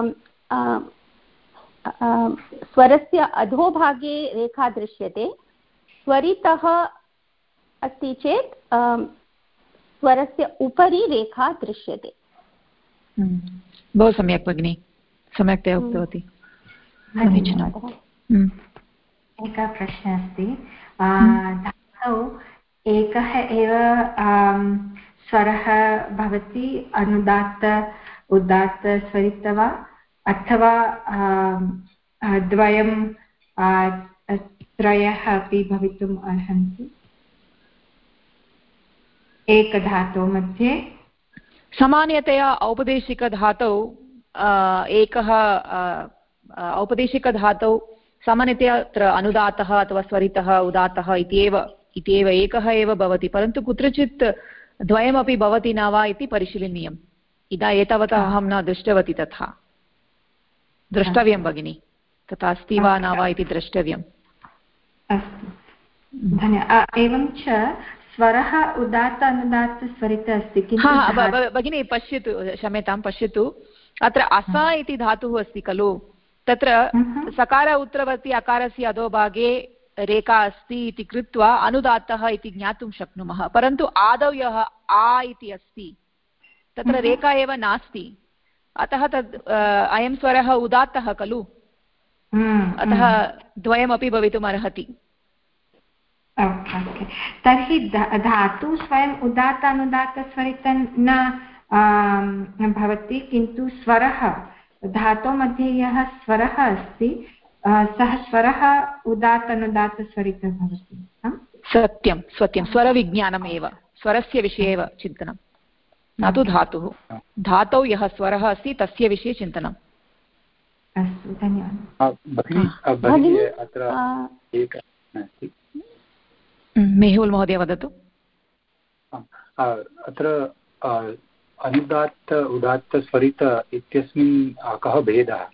स्वरस्य अधोभागे रेखा दृश्यते। स्वरितः अस्ति चेत् स्वरस्य उपरि रेखा दृश्यते। बहु सम्यक् भगिनी, सम्यक्तया उक्तवती। समीचीनम्। एकः प्रश्नः अस्ति। धातौ एकः एव स्वरः भवति, अनुदात्त उदात्त स्वरित वा, अथवा द्वयं त्रयः अपि भवितुम् अर्हन्ति एकधातोः मध्ये? सामान्यतया औपदेशिकधातौ औपदेशिकधातौ सामान्यतया अत्र अनुदातः अथवा स्वरितः उदात्तः इत्येव एकः एव भवति, परन्तु कुत्रचित् द्वयमपि भवति न वा इति परिशीलनीयम्। एतावता अहं न दृष्टवती, तथा द्रष्टव्यं भगिनि, तथा अस्ति वा न वा इति द्रष्टव्यम्। अस्तु, धन्यवादः। एवं च स्वरः उदात्त अनुदात्त स्वरित अस्ति, भगिनी पश्यतु, क्षम्यतां, पश्यतु, अत्र अस इति धातुः अस्ति खलु, तत्र सकार उत्तरवर्ती अकारस्य अधोभागे रेखा अस्ति इति कृत्वा अनुदात्तः इति ज्ञातुं शक्नुमः, परन्तु आदौ यः आ इति अस्ति तत्र रेखा एव नास्ति, अतः तद् अयं स्वरः उदात्तः खलु, अतः द्वयमपि भवितुम् अर्हति। तर्हि धातु स्वयम् उदात्त अनुदात्त स्वरित न भवति किन्तु स्वरः धातोमध्ये यः स्वरः अस्ति सः स्वरः उदात्तनुदात्तस्वरितः भवति। सत्यं सत्यं स्वरविज्ञानम् एव स्वरस्य विषये एव चिन्तनं न तु धातुः। धातौ यः स्वरः अस्ति तस्य विषये चिन्तनम्। अस्तु धन्यवादः। मेहुल् महोदय वदतु। अत्र अनुदात्त उदात्तस्वरित इत्यस्मिन् कः भेदः?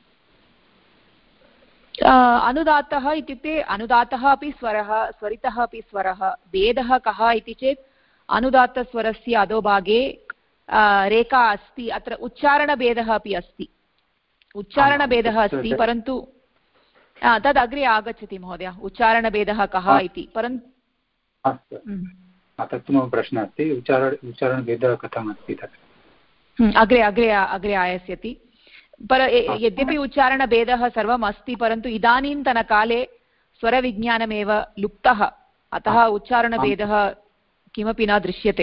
अनुदात्तः इत्युक्ते अनुदात्तः अपि स्वरः स्वरितः अपि स्वरः। भेदः कः इति चेत् अनुदात्तस्वरस्य अधोभागे रेखा अस्ति, अत्र उच्चारणभेदः अपि अस्ति। उच्चारणभेदः अस्ति परन्तु तद् अग्रे आगच्छति महोदय उच्चारणभेदः कः इति। परन्तु तत्तु मम प्रश्नः अस्ति, उच्चारणभेदः कथम् अस्ति तत् अग्रे अग्रे अग्रे आयास्यति। यद्यपि उच्चारणभेदः सर्वम् अस्ति परन्तु इदानीन्तनकाले स्वरविज्ञानमेव लुप्तः, अतः उच्चारणभेदः किमपि न दृश्यते।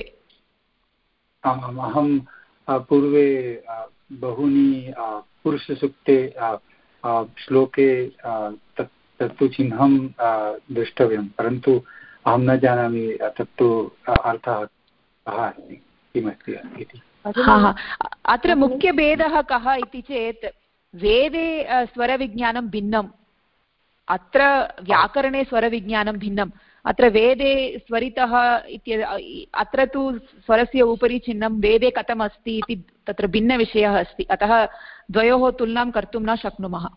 अहं पूर्वे बहूनि पुरुषसूक्ते श्लोके तत्तु चिह्नं द्रष्टव्यं, परन्तु अहं न जानामि तत्तु अर्थः कः अस्ति, किमस्ति इति। अत्र मुख्यभेदः कः इति चेत् वेदे स्वरविज्ञानं भिन्नम्, अत्र व्याकरणे स्वरविज्ञानं भिन्नम्। अत्र वेदे स्वरितः अत्र तु स्वरस्य उपरि चिह्नं वेदे कथम् अस्ति इति तत्र भिन्नविषयः अस्ति, अतः द्वयोः तुलनां कर्तुं न शक्नुमः।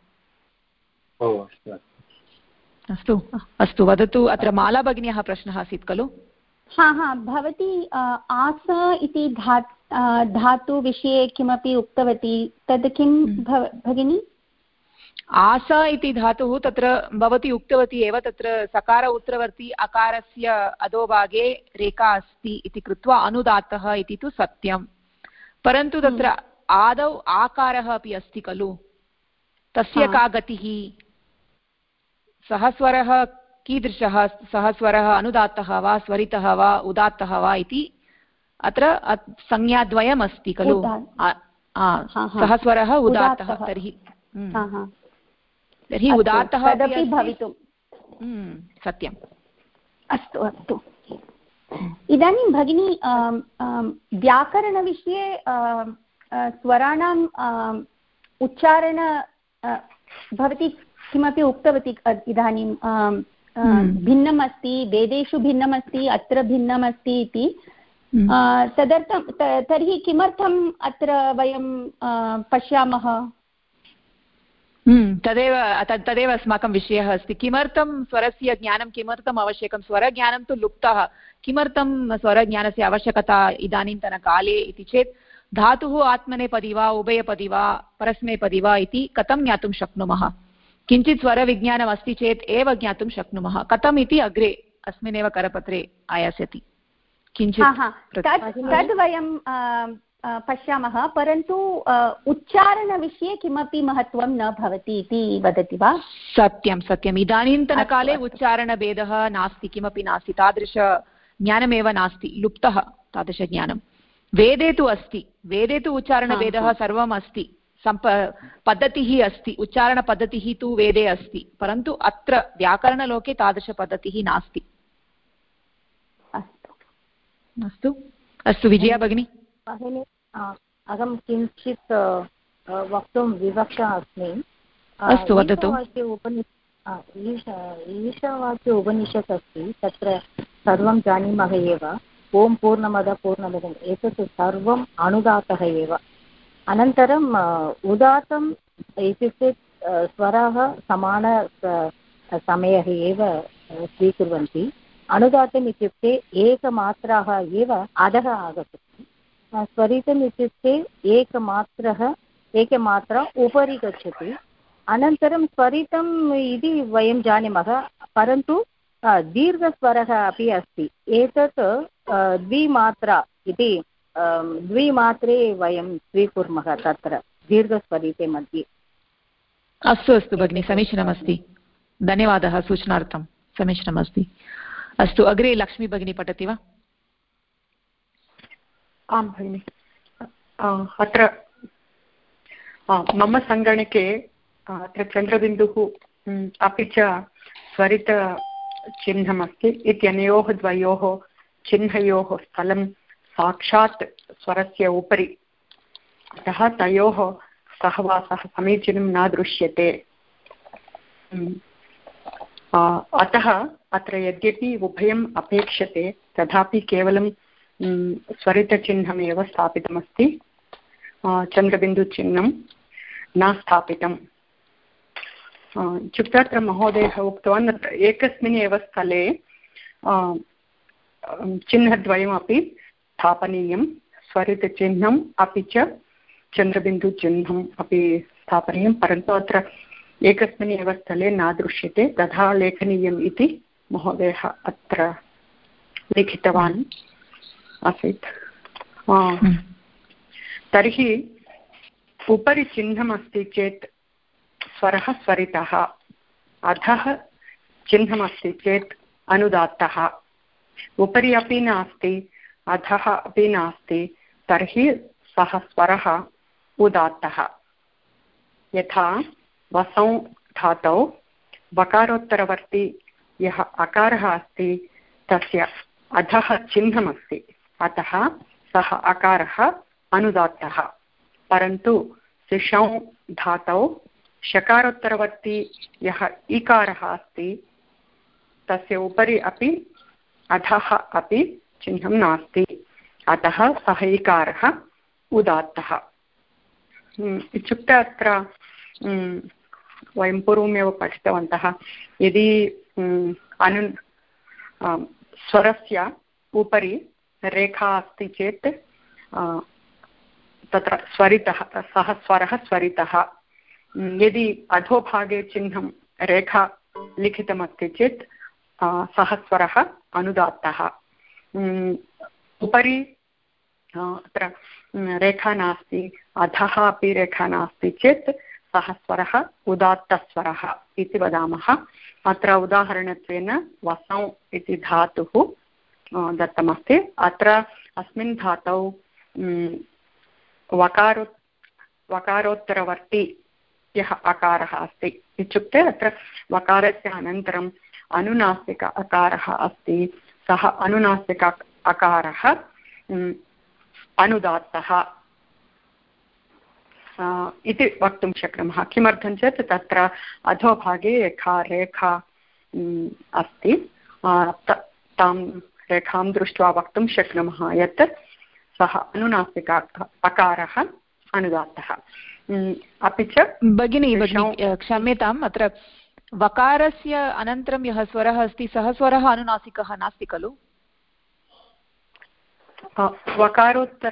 अस्तु अस्तु वदतु। अत्र माला भगिन्याः प्रश्नः आसीत् खलु? भवती आस इति धातुविषये किमपि उक्तवती, तद् किं भगिनी? आस इति धातुः तत्र भवती उक्तवती एव, तत्र सकार उत्तरवर्ती अकारस्य अधोभागे रेखा अस्ति इति कृत्वा अनुदात्तः इति तु सत्यं, परन्तु तत्र आदौ आकारः अपि अस्ति खलु, तस्य का गतिः? सः स्वरः कीदृशः? सः स्वरः अनुदात्तः वा स्वरितः वा उदात्तः वा इति अत्र संज्ञाद्वयम् अस्ति खलु। सः स्वरः उदात्तः, तर्हि उदात्तः तदपि भवितुं सत्यम्। अस्तु अस्तु। इदानीं भगिनी व्याकरणविषये स्वराणाम् उच्चारण भवती किमपि उक्तवती इदानीं भिन्नम् अस्ति, वेदेषु भिन्नम् अस्ति, अत्र भिन्नम् अस्ति इति। तदर्थं तर्हि किमर्थम् अत्र वयं पश्यामः? तदेव अस्माकं विषयः अस्ति। किमर्थं स्वरस्य ज्ञानं किमर्थम् आवश्यकं? स्वरज्ञानं तु लुप्तः, किमर्थं स्वरज्ञानस्य आवश्यकता इदानीन्तनकाले इति चेत् धातुः आत्मनेपदी वा उभयपदी वा परस्मैपदी वा इति कथं ज्ञातुं शक्नुमः? किञ्चित् स्वरविज्ञानम् अस्ति चेत् एव ज्ञातुं शक्नुमः। कथम् इति अग्रे अस्मिन्नेव करपत्रे आयास्यति। किञ्चित् तद् वयं पश्यामः, परन्तु उच्चारणविषये किमपि महत्त्वं न भवति इति वदति वा? सत्यं सत्यम्। इदानीन्तनकाले उच्चारणभेदः नास्ति, किमपि नास्ति, तादृशज्ञानमेव नास्ति, लुप्तः तादृशज्ञानं। वेदे तु अस्ति, वेदे तु उच्चारणभेदः सर्वम् अस्ति, पद्धतिः अस्ति, उच्चारणपद्धतिः तु वेदे अस्ति, परन्तु अत्र व्याकरणलोके तादृशपद्धतिः नास्ति। अस्तु अस्तु विजया भगिनी। अहं किञ्चित् वक्तुं विवक्षा अस्मि। अस्तु वदतु। ईशावास्य उपनिषत् अस्ति, तत्र सर्वं जानीमः एव, ओं पूर्णमद पूर्णमिदम्, एतत् सर्वम् अनुदातः एव। अनन्तरम् उदात्तम् इत्युक्ते स्वराः समान समयः एव स्वीकुर्वन्ति। अनुदातम् इत्युक्ते एकमात्राः एव अधः आगच्छति। स्वरितम् इत्युक्ते एकमात्रा उपरि गच्छति। अनन्तरं स्वरितम् इति वयं जानीमः, परन्तु दीर्घस्वरः अपि अस्ति। एतत् द्विमात्रा इति द्विमात्रे वयं स्वीकुर्मः तत्र दीर्घस्वरिते मध्ये। अस्तु अस्तु भगिनि, समीचीनमस्ति, धन्यवादः सूचनार्थं, समीचीनमस्ति। अस्तु अग्रे लक्ष्मी भगिनी पठति वा? आं भगिनि। अत्र मम सङ्गणके अत्र चन्द्रबिन्दुः अपि च स्वरितचिह्नमस्ति इत्यनयोः द्वयोः चिह्नयोः स्थलं साक्षात् स्वरस्य उपरि, अतः तयोः सहवासः समीचीनं न दृश्यते। अतः अत्र यद्यपि उभयम् अपेक्षते तथापि केवलं स्वरितचिह्नमेव स्थापितमस्ति, चन्द्रबिन्दुचिह्नं न स्थापितम्। इत्युक्ते अत्र महोदयः उक्तवान् एकस्मिन् एव स्थले चिह्नद्वयमपि स्थापनीयं, स्वरितचिह्नम् अपि च चन्द्रबिन्दुचिह्नम् अपि स्थापनीयं, परन्तु अत्र एकस्मिन् एव स्थले न दृश्यते, तथा लेखनीयम् इति महोदयः अत्र लिखितवान् आसीत्। तर्हि उपरि चिह्नमस्ति चेत् स्वरः स्वरितः, अधः चिह्नमस्ति चेत् अनुदात्तः, उपरि अपि नास्ति अधः अपि नास्ति तर्हि सः स्वरः उदात्तः। यथा वसौ धातौ वकारोत्तरवर्ती यः अकारः अस्ति तस्य अधः चिह्नमस्ति, अतः सः अकारः अनुदात्तः, परन्तु सिषौ धातौ शकारोत्तरवर्ती यः इकारः अस्ति तस्य उपरि अपि अधः अपि चिह्नं नास्ति, अतः सः इकारः उदात्तः। इत्युक्ते अत्र वयं पूर्वमेव पठितवन्तः, यदि स्वरस्य उपरि रेखा अस्ति चेत् तत्र स्वरितः, सः स्वरः स्वरितः। यदि अधोभागे चिह्नं रेखा लिखितमस्ति चेत् सः स्वरः अनुदात्तः। उपरि अत्र रेखा नास्ति अधः अपि रेखा नास्ति चेत् सः स्वरः उदात्तस्वरः इति वदामः। अत्र उदाहरणत्वेन वसौ इति धातुः दत्तमस्ति, अत्र अस्मिन् धातौ वकारोत्तरवर्ती यः अकारः अस्ति, इत्युक्ते अत्र वकारस्य अनन्तरम् अनुनासिक अकारः अस्ति, सः अनुनासिक अकारः अनुदात्तः इति वक्तुं शक्नुमः। किमर्थं चेत् तत्र अधोभागे एका रेखा अस्ति, तां रेखां दृष्ट्वा वक्तुं शक्नुमः यत् सः अनुनासिक अकारः अनुदात्तः। अपि च भगिनी क्षम्यताम्, अत्र वकारस्य अनन्तरं यः स्वरः अस्ति सः स्वरः अनुनासिकः नास्ति खलु? वकारोत्तर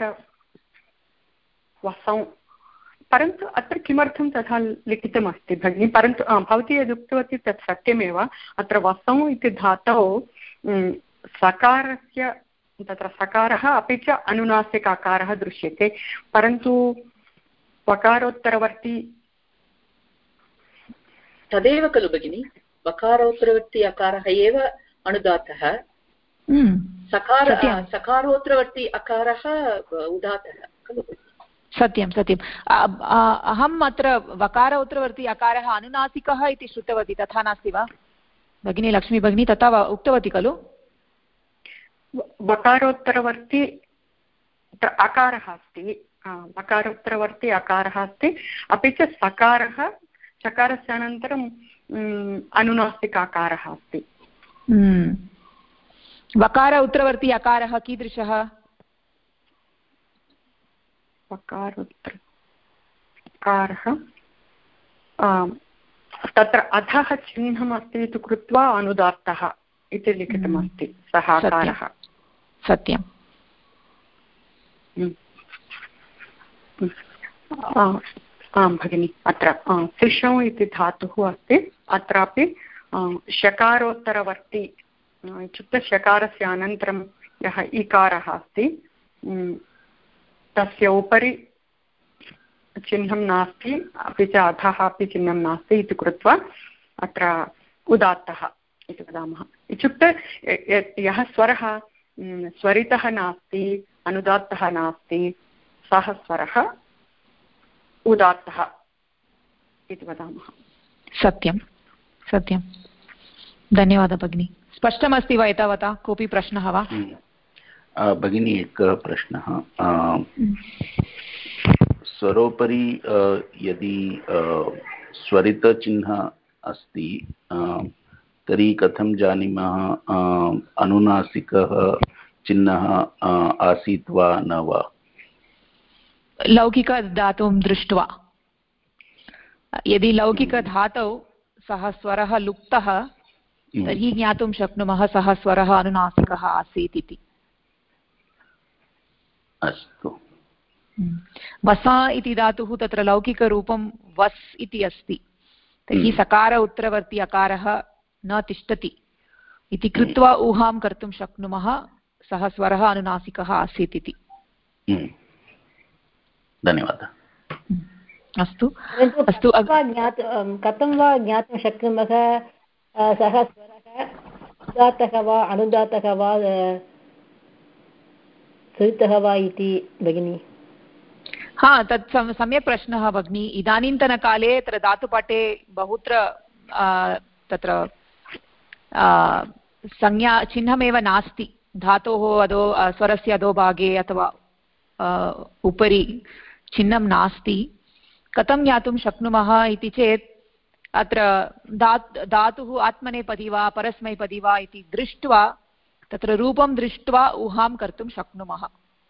वसौ, परन्तु अत्र किमर्थं तथा लिखितमस्ति भगिनि? परन्तु भवती यदुक्तवती तत् सत्यमेव, अत्र वसौ इति धातौ सकारस्य तत्र सकारः अपि च अनुनासिक अकारः दृश्यते, परन्तु वकारोत्तरवर्ती तदेव खलु भगिनि, वकारोत्तरवर्ती अकारः एव अनुदातः, सकारोत्तरवर्ती अकारः उदातः खलु? सत्यं सत्यम्। अहम् अत्र वकारोत्तरवर्ती अकारः अनुनासिकः इति श्रुतवती, तथा नास्ति वा भगिनी? लक्ष्मी भगिनी तथा उक्तवती खलु? वकारोत्तरवर्ती अकारः अस्ति, वकारोत्तरवर्ती अकारः अस्ति, अपि च सकारः, चकारस्य अनन्तरं अनुनासिक अकारः अस्ति। वकार उत्तरवर्ती अकारः कीदृशः? वकारोत्तरकारः तत्र अधः चिह्नम् अस्ति इति कृत्वा अनुदात्तः इति लिखितमस्ति सः आकारः। सत्यम्। आं भगिनि, अत्र सिषौ इति धातुः अस्ति, अत्रापि शकारोत्तरवर्ती इत्युक्ते शकारस्य अनन्तरं यः इकारः अस्ति तस्य उपरि चिह्नं नास्ति, अपि च अधः अपि चिह्नं नास्ति इति कृत्वा अत्र उदात्तः इति वदामः। इत्युक्ते यः स्वरः स्वरितः नास्ति, अनुदात्तः नास्ति, सः स्वरः उदात्तः इति वदामः। सत्यं सत्यं, धन्यवादः भगिनी। स्पष्टमस्ति वा एतावता? कोऽपि प्रश्नः वा? भगिनी एकः प्रश्नः। स्वरोपरि यदि स्वरितचिह्नः अस्ति तर्हि कथं जानीमः अनुनासिकः चिह्नः आसीत् वा न वा? लौकिकधातुं दृष्ट्वा। यदि लौकिकधातौ सः स्वरः लुप्तः तर्हि ज्ञातुं शक्नुमः सः स्वरः अनुनासिकः आसीत् इति। अस्तु। वसा इति धातुः तत्र लौकिकरूपं वस् इति अस्ति, तर्हि सकार उत्तरवर्ती अकारः न तिष्ठति इति कृत्वा ऊहां कर्तुं शक्नुमः सः स्वरः अनुनासिकः आसीत् इति। धन्यवादः। अस्तु अस्तु, कथं वा ज्ञातुं शक्नुमः सः स्वरः उदात्तः वा अनुदात्तः वा स्वरितः वा इति भगिनी? हा, तत् सम्यक् प्रश्नः भगिनी। इदानीन्तनकाले तत्र धातुपाठे बहुत्र तत्र संज्ञा चिह्नमेव नास्ति। धातोः अधो स्वरस्य अधोभागे अथवा उपरि चिह्नं नास्ति। कथं ज्ञातुं शक्नुमः इति चेत् अत्र धातुः आत्मनेपदी वा परस्मैपदी वा इति दृष्ट्वा तत्र रूपं दृष्ट्वा ऊहां कर्तुं शक्नुमः।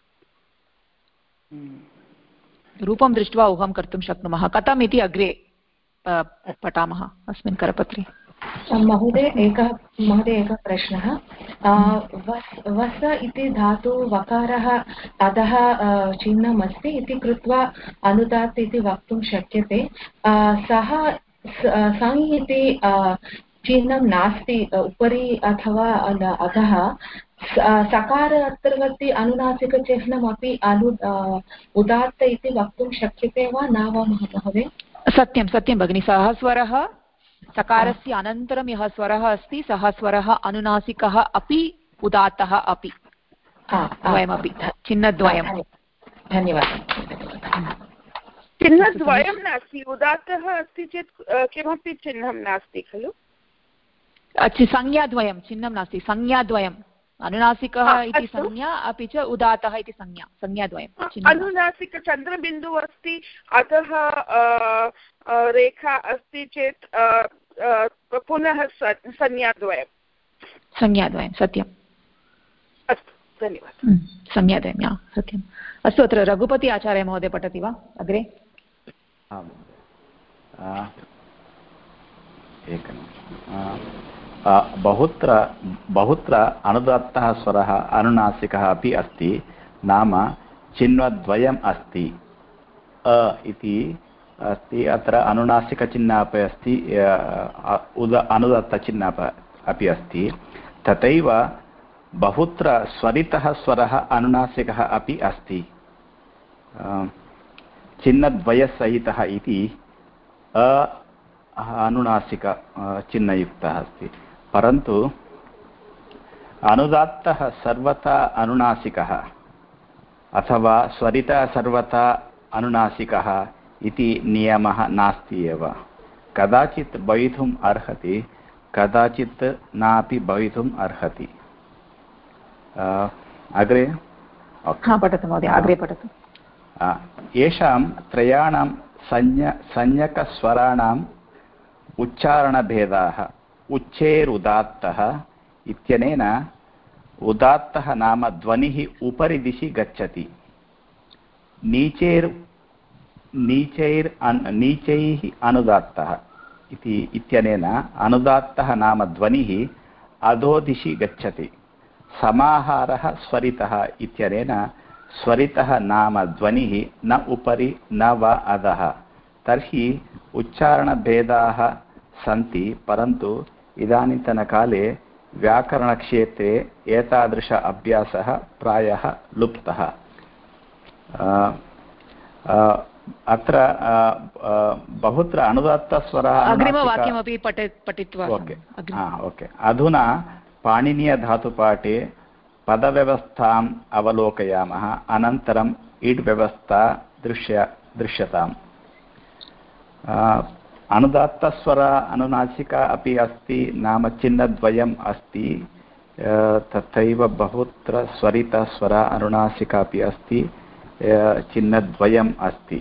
रूपं दृष्ट्वा ऊहां कर्तुं शक्नुमः। कथम् इति अग्रे पठामः अस्मिन् करपत्रे। महोदय एकः प्रश्नः। वस इति धातु वकारः अधः चिह्नम् अस्ति इति कृत्वा अनुदात् इति वक्तुं शक्यते। सः सङ् इति चिह्नं नास्ति उपरि अथवा अधः। सकार अन्तर्गते अनुनासिकचिह्नमपि उदात्त इति वक्तुं शक्यते वा न वा महोदय? सत्यं सत्यं भगिनि। सः स्वरः सकारस्य अनन्तरं यः स्वरः अस्ति सः स्वरः अनुनासिकः अपि उदात्तः अपि, द्वयमपि, चिह्नद्वयं। धन्यवादः। चिह्नद्वयं नास्ति, उदात्तः अस्ति चेत् किमपि चिह्नं नास्ति खलु? संज्ञाद्वयं, चिह्नं नास्ति, संज्ञाद्वयम्। अनुनासिकः इति संज्ञा अपि च उदात्तः इति संज्ञा, संज्ञाद्वयम्। अनुनासिकचन्द्रबिन्दुः अस्ति, अतः रेखा अस्ति चेत् पुनः संज्ञाद्वयं। संज्ञाद्वयं, सत्यम्। अस्तु, धन्यवादः। संज्ञाद्वयं, सत्यम्। अस्तु, अत्र रघुपति आचार्य महोदय पठति वा अग्रे? बहुत्र अनुदात्तः स्वरः अनुनासिकः अपि अस्ति, नाम चिह्नद्वयम् अस्ति। इति अस्ति, अत्र अनुनासिकचिह्नः अपि अस्ति, अनुदात्तचिह्नः अपि अस्ति। तथैव बहुत्र स्वरितः स्वरः अनुनासिकः अपि अस्ति, चिह्नद्वयसहितः इति अनुनासिक चिह्नयुक्तः अस्ति। परन्तु अनुदात्तः सर्वथा अनुनासिकः अथवा स्वरितः सर्वथा अनुनासिकः इति नियमः नास्ति एव। कदाचित् भवितुम् अर्हति, कदाचित् नापि भवितुम् अर्हति। अग्रे पठतु महोदय, अग्रे पठतु। येषां त्रयाणां संज्ञकस्वराणाम् उच्चारणभेदाः उच्चेरुदात्तः इत्यनेन उदात्तः नाम ध्वनिः उपरि दिशि गच्छति। नीचैः अनुदात्तः इत्यनेन अनुदात्तः नाम ध्वनिः अधोदिशि गच्छति। समाहारः स्वरितः इत्यनेन स्वरितः नाम ध्वनिः न उपरि न वा अधः। तर्हि उच्चारणभेदाः सन्ति, परन्तु इदानीन्तनकाले व्याकरणक्षेत्रे एतादृश अभ्यासः प्रायः लुप्तः। अत्र बहुत्र अनुदात्तस्वरः अग्रिमवाक्यमपि पठित्वा। ओके। अधुना पाणिनीयधातुपाठे पदव्यवस्थाम् अवलोकयामः, अनन्तरं ईड् व्यवस्था दृश्यताम्। अनुदात्तस्वर अनुनासिका अपि अस्ति, नाम चिह्नद्वयम् अस्ति। तथैव बहुत्र स्वरितस्वर अनुनासिका अपि अस्ति, चिह्नद्वयम् अस्ति।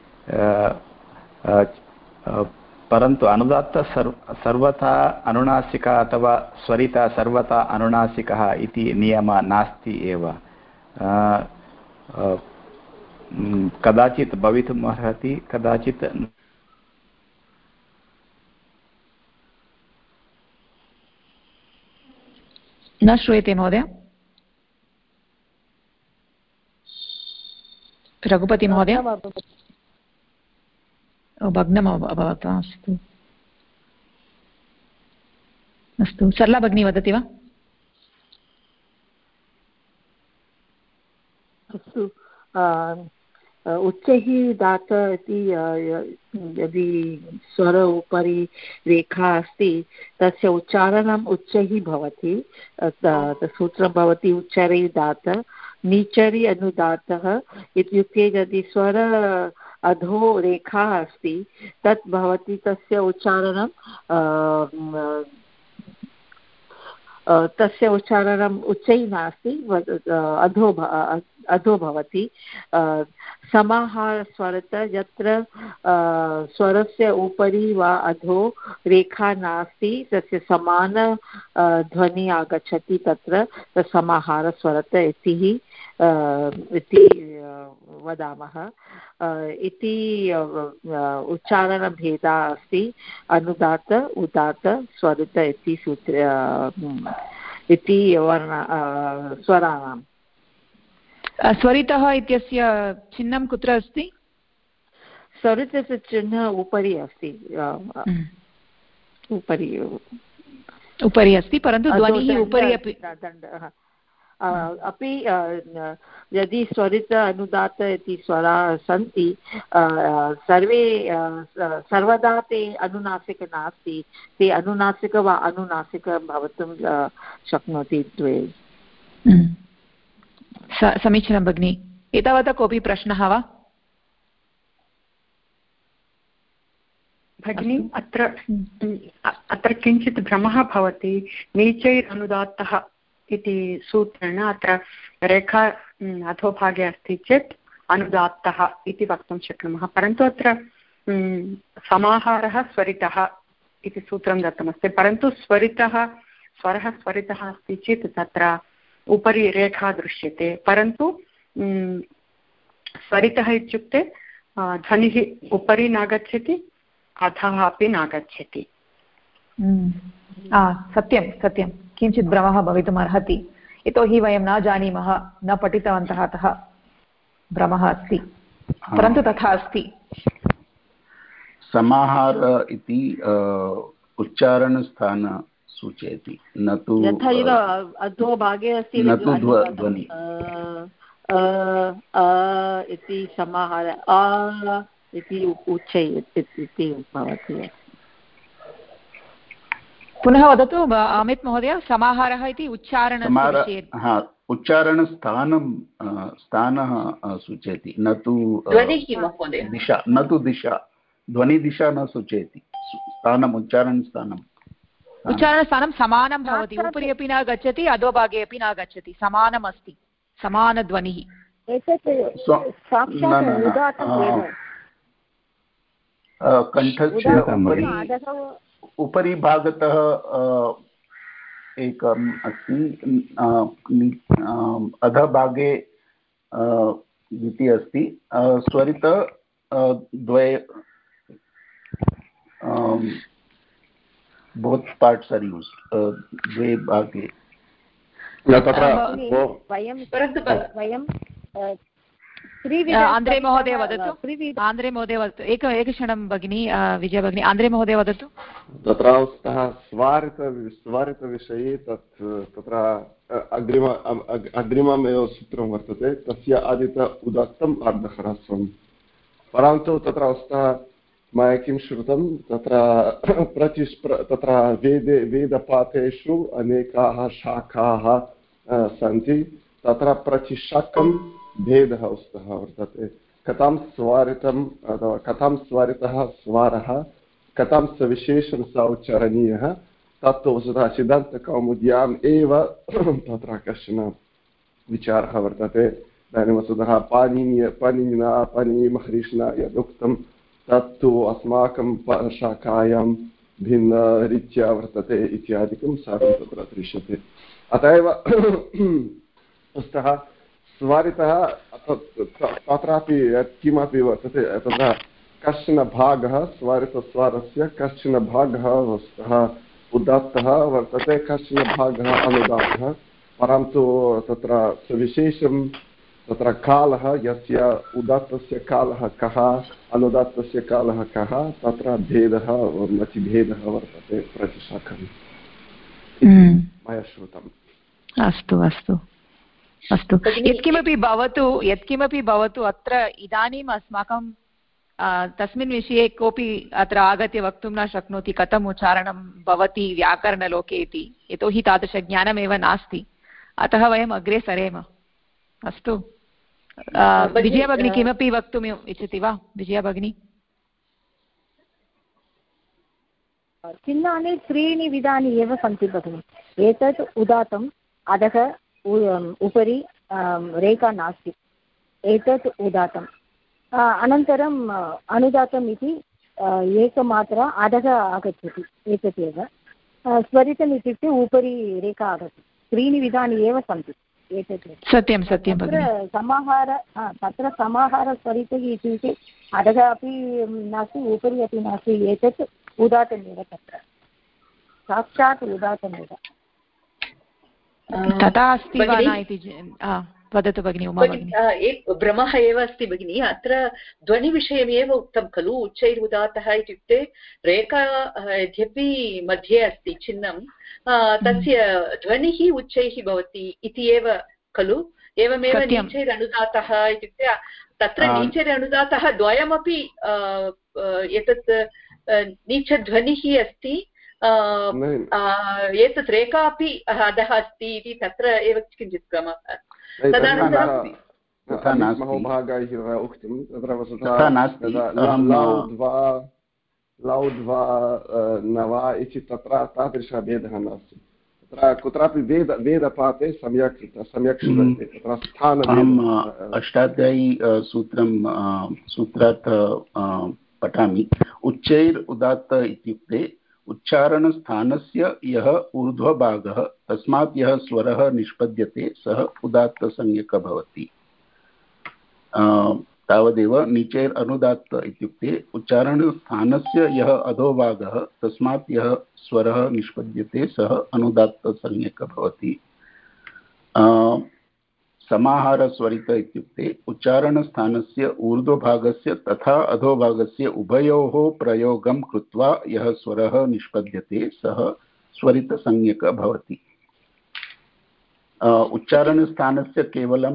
परन्तु अनुदात्त सर्वथा अनुनासिका अथवा स्वरिता सर्वथा अनुनासिकः इति नियमः नास्ति एव। कदाचित् भवितुम् अर्हति, कदाचित् न श्रूयते महोदय। रघुपति महोदय भग्नम् अभवत्। अस्तु अस्तु, सरला भगिनी वदति वा? अस्तु, उच्चैः दात इति यदि स्वर उपरि रेखा अस्ति तस्य उच्चारणम् उच्चैः भवति। सूत्रं भवति उच्चैः दात नीचरि अनुदातः इत्युक्ते यदि स्वर अधो रेखा अस्ति तत् भवति, तस्य उच्चारणम् उच्चैः नास्ति, अधो भवति। समाहारस्वरतः यत्र स्वरस्य उपरि वा अधो रेखा नास्ति तस्य समान ध्वनिः आगच्छति, तत्र समाहारस्वरतः इति वदामः। इति उच्चारणभेदः अस्ति अनुदात उदात स्वरित इति इति स्वराणाम्। स्वरितः इत्यस्य चिह्नं कुत्र अस्ति? स्वरितस्य चिह्नः उपरि अस्ति, उपरि अस्ति, परन्तु ध्वनिः उपरि अपि यदि स्वरित अनुदात इति स्वराः सन्ति सर्वे सर्वदा ते अनुनासिक नास्ति, ते अनुनासिक वा अनुनासिक भवितुं शक्नोति द्वे। समीचीनं भगिनि। एतावता कोऽपि प्रश्नः वा? भगिनी अत्र किञ्चित् भ्रमः भवति। नीचैरनुदात्तः इति सूत्रेण अत्र रेखा अधोभागे अस्ति चेत् अनुदात्तः इति वक्तुं शक्नुमः, परन्तु अत्र समाहारः स्वरितः इति सूत्रं दत्तमस्ति। परन्तु स्वरः स्वरितः अस्ति चेत् तत्र उपरि रेखा दृश्यते, परन्तु स्वरितः इत्युक्ते ध्वनिः उपरि नागच्छति, अधः अपि नागच्छति। सत्यं सत्यं, किञ्चित् भ्रमः भवितुम् अर्हति, यतोहि वयं न जानीमः, न पठितवन्तः, अतः भ्रमः अस्ति, परन्तु तथा अस्ति। समाहार इति उच्चारणस्थान सूचयति, न तु यथैव अधोभागे अस्ति न तु ध्वनि इति समाहार इति उच्चै इति भवति। पुनः वदतु अमित् महोदय, समाहारः इति उच्चारणविषये। स्थानः सूचयति, न तु दिशा, न तु दिशा, ध्वनिदिशा न सूचयति, स्थानम् उच्चारणस्थानम्। उच्चारणस्थानं समानं भवति, उपरि अपि न गच्छति, अधोभागे अपि न गच्छति, समानम् अस्ति, समानध्वनिः। कण्ठस्य उपरि भागतः एकम् अस्ति, अधभागे इति अस्ति, स्वरित द्वय both parts are used, द्वे भागे। आन्द्रे महोदय वदतु, आन्द्रे महोदय वदतु, एकक्षणं भगिनी, विजय भगिनी, आन्द्रे महोदय वदतु। तत्र स्वारितविषये तत्र अग्रिममेव सूत्रं वर्तते, तस्य आदित उदात्तम् अर्धह्रस्वम्। परन्तु तत्र मया किं श्रुतं, तत्र वेदपाठेषु अनेकाः शाखाः सन्ति, तत्र प्रतिशाखं भेदः स्तः वर्तते कथं स्वारितम् अथवा कथं स्वारितः स्वारः कथं सविशेषं स उच्चारणीयः तत्तु वस्तुतः सिद्धान्तकौमुद्याम् एव तत्र कश्चन विचारः वर्तते इदानीं वस्तुतः पाणिनिना पाणिनिमहर्षिणा यदुक्तं तत्तु अस्माकं शाखायां भिन्नरीत्या वर्तते इत्यादिकं सर्वं तत्र दृश्यते अत एव वस्तुतः स्वारितः तत्रापि किमपि वर्तते तत्र कश्चन भागः स्वारितस्वरस्य कश्चन भागः वस्तुतः उदात्तः वर्तते कश्चन भागः अनुदात्तः परन्तु तत्र सविशेषं तत्र कालः यस्य उदात्तस्य कालः कः अनुदात्तस्य कालः कः तत्र भेदः मतिभेदः वर्तते प्रतिशाखम् मया श्रुतम् अस्तु अस्तु अस्तु यत्किमपि भवतु अत्र इदानीम् अस्माकं तस्मिन् विषये कोऽपि अत्र आगत्य वक्तुं न शक्नोति कथम् उच्चारणं भवति व्याकरणलोके इति यतोहि तादृशज्ञानमेव नास्ति अतः वयम् अग्रे सरेम अस्तु विजया भगिनी किमपि वक्तुम् इच्छति वा विजया भगिनी चिह्नानि त्रीणि विधानि एव सन्ति भगिनि एतत् उदात्तम् अधः उपरि रेखा नास्ति एतत् उदात्तम् अनन्तरम् अनुदातम् इति एकमात्रा अधः आगच्छति एतत् एव स्वरितम् इत्युक्ते उपरि रेखा आगच्छति त्रीणि विधानि एव सन्ति एतत् सत्यं सत्यं तत्र समाहारस्वरितः इत्युक्ते अधः अपि नास्ति उपरि अपि नास्ति एतत् उदात्तमेव तत्र साक्षात् उदात्तमेव तथा अस्ति वा न इति वदतु भगिनि उमा भगिनी एक भ्रमः एव अस्ति भगिनि अत्र ध्वनिविषयमेव उक्तं खलु उच्चैरुदात्तः इत्युक्ते रेखा यद्यपि मध्ये अस्ति चिह्नं तस्य ध्वनिः उच्चैः भवति इति एव खलु एवमेव नीचैरनुदातः इत्युक्ते तत्र नीचैरनुदातः द्वयमपि एतत् नीचध्वनिः अस्ति एतत् रेखा अपि अधः अस्ति इति तत्र एव किञ्चित् क्रमः तदनन्तरं उक्तं तत्र वस्तुतः लौद्वा न वा इति तत्र तादृशः भेदः नास्ति तत्र कुत्रापि वेदपाते सम्यक् श्रूयते तत्र स्थानम् अष्टाध्यायी सूत्रात् पठामि उच्चैर् उदात्त इत्युक्ते उच्चारणस्थानस्य यः ऊर्ध्वभागः तस्मात् यः स्वरः निष्पद्यते सः उदात्तसंज्ञकः भवति तावदेव नीचैर् अनुदात्त इत्युक्ते उच्चारणस्थानस्य यः अधोभागः तस्मात् यः स्वरः निष्पद्यते सः अनुदात्तसंज्ञकः भवति समाहारस्वरित इत्युक्ते उच्चारणस्थानस्य ऊर्ध्वभागस्य तथा अधोभागस्य उभयोः प्रयोगं कृत्वा यः स्वरः निष्पद्यते सः स्वरितसंज्ञकः भवति उच्चारणस्थानस्य केवलं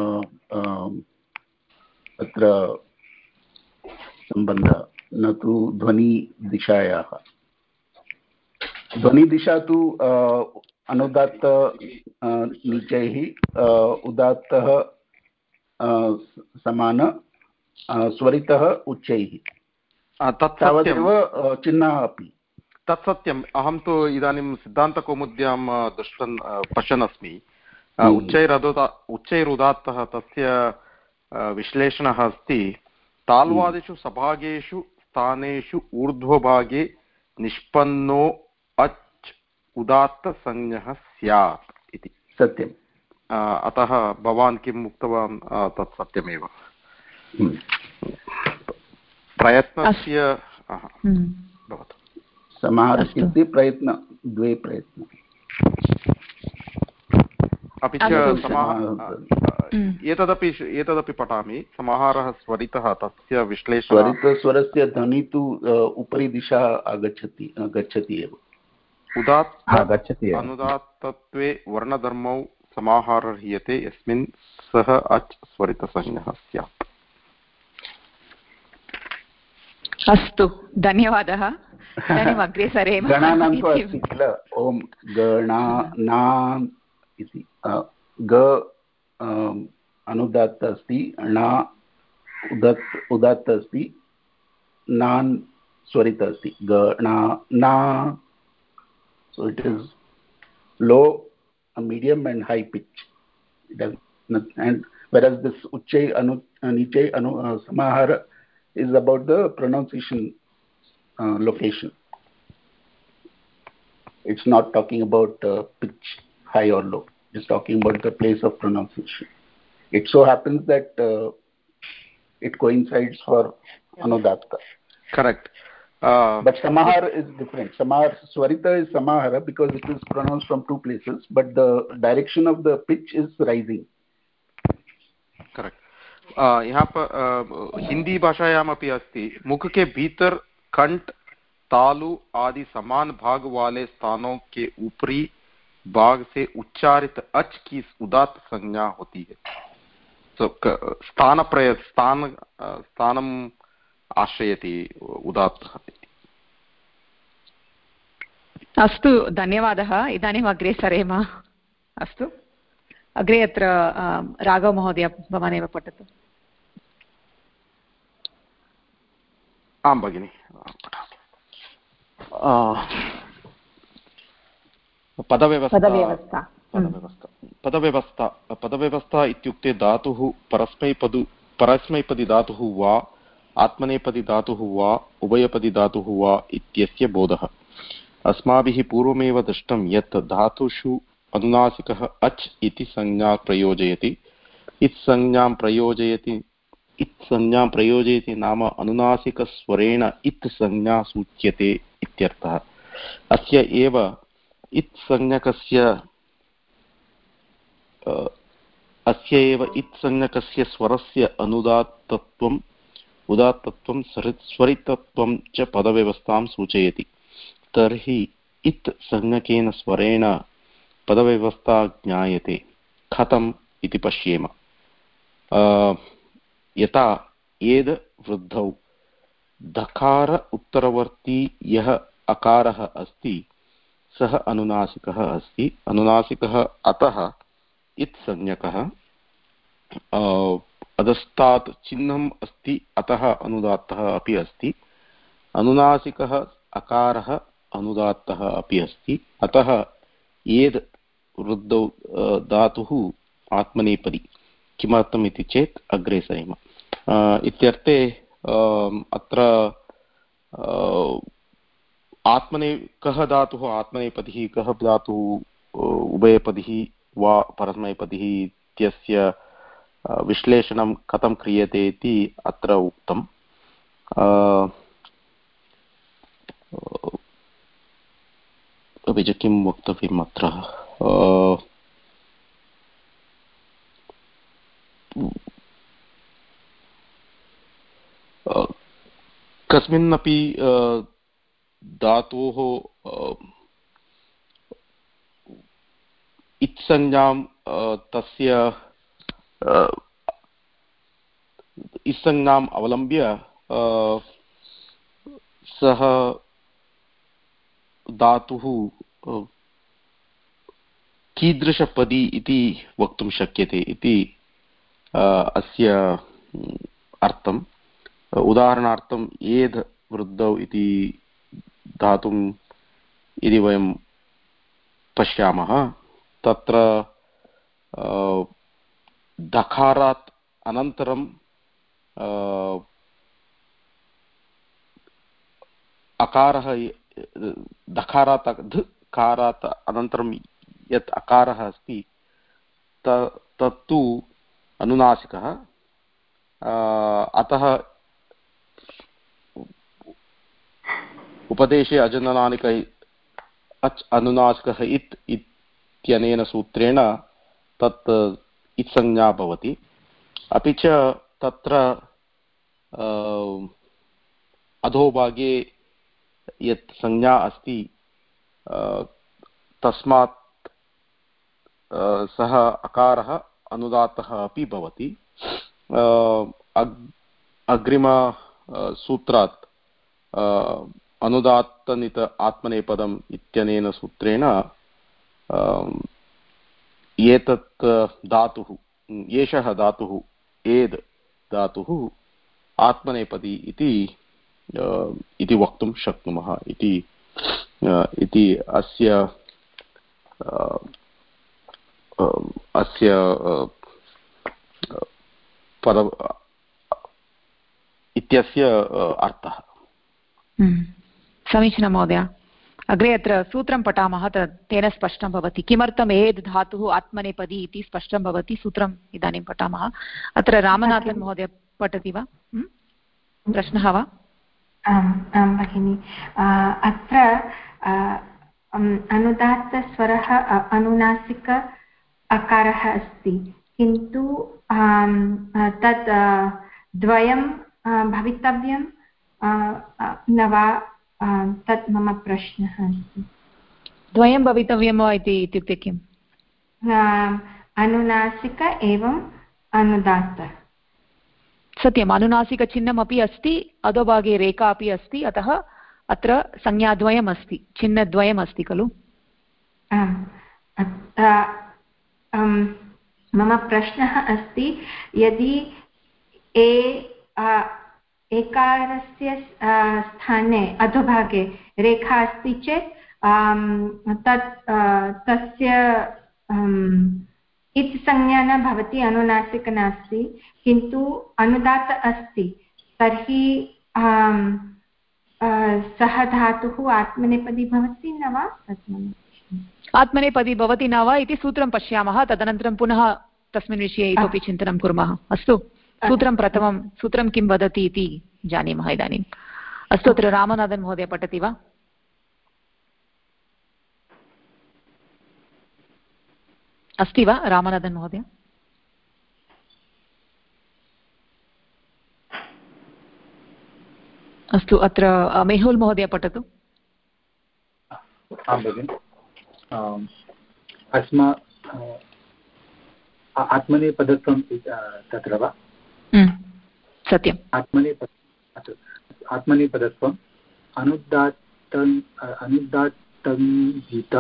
अत्र सम्बन्धः न तु ध्वनिदिशायाः ध्वनिदिशा तु अनुदात्त नीचैः उदात्तः समान स्वरितः उच्चैः तावदेव चिह्नः अपि तत्सत्यम् अहं तु इदानीं सिद्धान्तकौमुद्यां दृष्टन् पश्यन् अस्मि उच्चैरुदात्तः तस्य विश्लेषणः अस्ति ताल्वादिषु सभागेषु स्थानेषु ऊर्ध्वभागे निष्पन्नो अच् उदात्तसंज्ञः स्यात् इति सत्यम् अतः भवान् किम् उक्तवान् तत् सत्यमेव प्रयत्नस्य भवतु समाहारस्य प्रयत्न द्वे प्रयत्न अपि च एतदपि पठामि समाहारः स्वरितः तस्य विश्लेषणं स्वरितस्वरस्य ध्वनि तु उपरि दिशा गच्छति एव अनुदात्तत्वे वर्णधर्मौ समाहारह्रियते यस्मिन् सः अच् स्वरितसंज्ञः स्यात् अस्तु धन्यवादः इदानीम् अग्रे सरेम गणानां तु अस्ति किल ओम गणानाम् इति ग अनुदात्त अस्ति, णा उदात्त अस्ति, नान् स्वरित अस्ति, ग ना ना. So it is low, medium and high pitch. It does not, and whereas this uchay nichay samahara is about the pronunciation location. It's not talking about pitch, high or low. It's talking about the place of pronunciation. It so happens that it coincides for anudatta. Correct. But samahara is different. Swarita is samahara because it is pronounced from two places, but the direction of the pitch is rising. Correct. यहाँ पर हिंदी भाषायाम अपि अस्ति, मुख के भीतर कंठ, तालु आदि समान भाग वाले स्थानों के ऊपरी भाग से उच्चारित अच की उदात्त संज्ञा होती है. So स्थानम् आश्रयति उदात्तः. अस्तु, धन्यवादः. इदानीम् अग्रे सरेम. अस्तु, अग्रे अत्र राघव महोदय, भवानेव पठतु. आं भगिनि. पदव्यवस्था इत्युक्ते धातुः परस्मैपदी धातुः वा आत्मनेपदी धातुः वा उभयपदी धातुः वा इत्यस्य बोधः. अस्माभिः पूर्वमेव दृष्टं यत् धातुषु अनुनासिकः अच् इति संज्ञा प्रयोजयति. इत् संज्ञां प्रयोजयति नाम अनुनासिकस्वरेण इत् संज्ञा सूच्यते इत्यर्थः. अस्य एव इत् संज्ञकस्य स्वरस्य उदात्तत्वं स्वरितत्वं च पदव्यवस्थां सूचयति. तर्हि इत् संज्ञकेन स्वरेण पदव्यवस्था ज्ञायते. कथम् इति पश्येम. यथा एद वृद्धौ धकार उत्तरवर्ती यः अकारः अस्ति सः अनुनासिकः अस्ति. अनुनासिकः अतः इत् संज्ञकः. अधस्तात् चिह्नम् अस्ति अतः अनुदात्तः अपि अस्ति. अनुनासिकः अकारः अनुदात्तः अपि अस्ति. अतः एद् वृद्धौ धातुः आत्मनेपदी. किमर्थम् इति चेत् अग्रे सरेम. इत्यर्थे अत्र कः धातुः आत्मनेपदिः, कः धातुः उभयपदिः वा परस्मैपदिः इत्यस्य विश्लेषणं कथं क्रियते इति अत्र उक्तम्. अपि च किं वक्तव्यम् अत्र, कस्मिन्नपि धातोः इत्संज्ञां तस्य इत्संज्ञाम् अवलम्ब्य सः धातुः कीदृशपदी इति वक्तुं शक्यते इति अस्य अर्थम्. उदाहरणार्थम् एद् वृद्धौ इति धातुं यदि वयं पश्यामः, तत्र धकारात् अनन्तरं अकारः, धकारात् धकारात् अनन्तरं यत् अकारः अस्ति तत्तु अनुनासिकः. अतः उपदेशे अजननानिक अच् अनुनासिकः इत् इत्यनेन सूत्रेण तत् इत्संज्ञा भवति. अपि च तत्र अधोभागे यत् संज्ञा अस्ति तस्मात् सः अकारः अनुदात्तः अपि भवति. अग्रिम सूत्रात् अनुदात्तनित आत्मनेपदम् इत्यनेन सूत्रेण एतत् धातुः एषः धातुः एद् धातुः आत्मनेपदी इति वक्तुं शक्नुमः इति अस्य पद इत्यस्य अर्थः। समीचीनं महोदय। अग्रे अत्र सूत्रं पठामः तेन स्पष्टं भवति किमर्थम् एद् धातुः आत्मनेपदी इति स्पष्टं भवति। सूत्रम् इदानीं पठामः। अत्र रामनाथन् महोदय पठति वा? प्रश्नः वा? आं भगिनि। अत्र अनुदात्तस्वरः अनुनासिक अकारः अस्ति किन्तु तत् द्वयं भवितव्यं न वा? तत् मम प्रश्नः अस्ति। द्वयं भवितव्यं वा इत्युक्ते किम्? अनुनासिक एवं अनुदात्त। सत्यम्, अनुनासिकचिह्नमपि अस्ति, अधोभागे रेखा अपि अस्ति, अतः अत्र संज्ञाद्वयम् अस्ति, चिह्नद्वयम् अस्ति खलु? मम प्रश्नः अस्ति यदि एकारस्य स्थाने अधोभागे रेखा अस्ति चेत् तस्य इत् संज्ञा न भवति, अनुनासिक नास्ति, किन्तु अनुदात्त अस्ति, तर्हि सः धातुः आत्मनेपदी भवति न वा? आत्मनेपदी भवति न वा इति सूत्रं पश्यामः, तदनन्तरं पुनः तस्मिन् विषये इतोपि चिन्तनं कुर्मः। अस्तु, सूत्रं प्रथमं सूत्रं किं वदति इति जानीमः इदानीम्। अस्तु, अत्र रामनाथन् महोदय पठति वा? अस्ति वा रामनाथन् महोदय? अस्तु, अत्र मेहुल् महोदय पठतु। आं भगिनि। आत्मनेपदत्वं तत्र वा? सत्यम्। आत्मनेपदत्वम् अनुदात्तङ्गित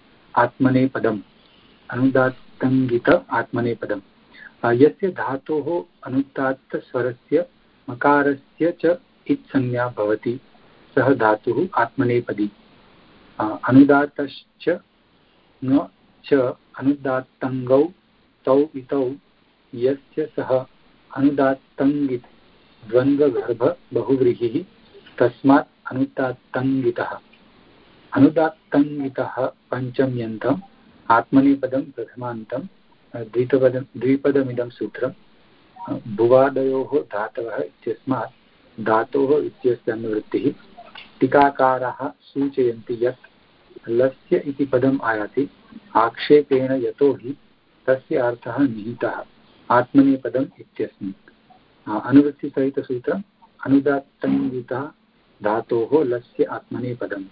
आत्मनेपदम् यस्य धातोः अनुदात्तस्वरस्य मकारस्य च इत्संज्ञा भवति सः धातुः आत्मनेपदी। अनुदात्तश्च न च अनुदात्तङ्गौ तौ इतौ यस्य सः अनुदात्तङ्गित् द्वन्द्वगर्भ बहुव्रीहिः तस्मात् अनुदात्तङ्गितः। अनुदात्तङ्गितः पञ्चम्यन्तम् आत्मनेपदं प्रथमान्तं द्विपदमिदं सूत्रं भुवादयोः धातवः इत्यस्मात् धातोः इत्यस्य अनुवृत्तिः। टीकाकाराः सूचयन्ति यत् लस्य इति पदम् आयाति आक्षेपेण यतोहि तस्य अर्थः निहितः आत्मनेपदम् इत्यस्मिन्। अनुवृत्तिसहितसूत्रम् अनुदात्तङ्गितः धातोः लस्य आत्मनेपदम्।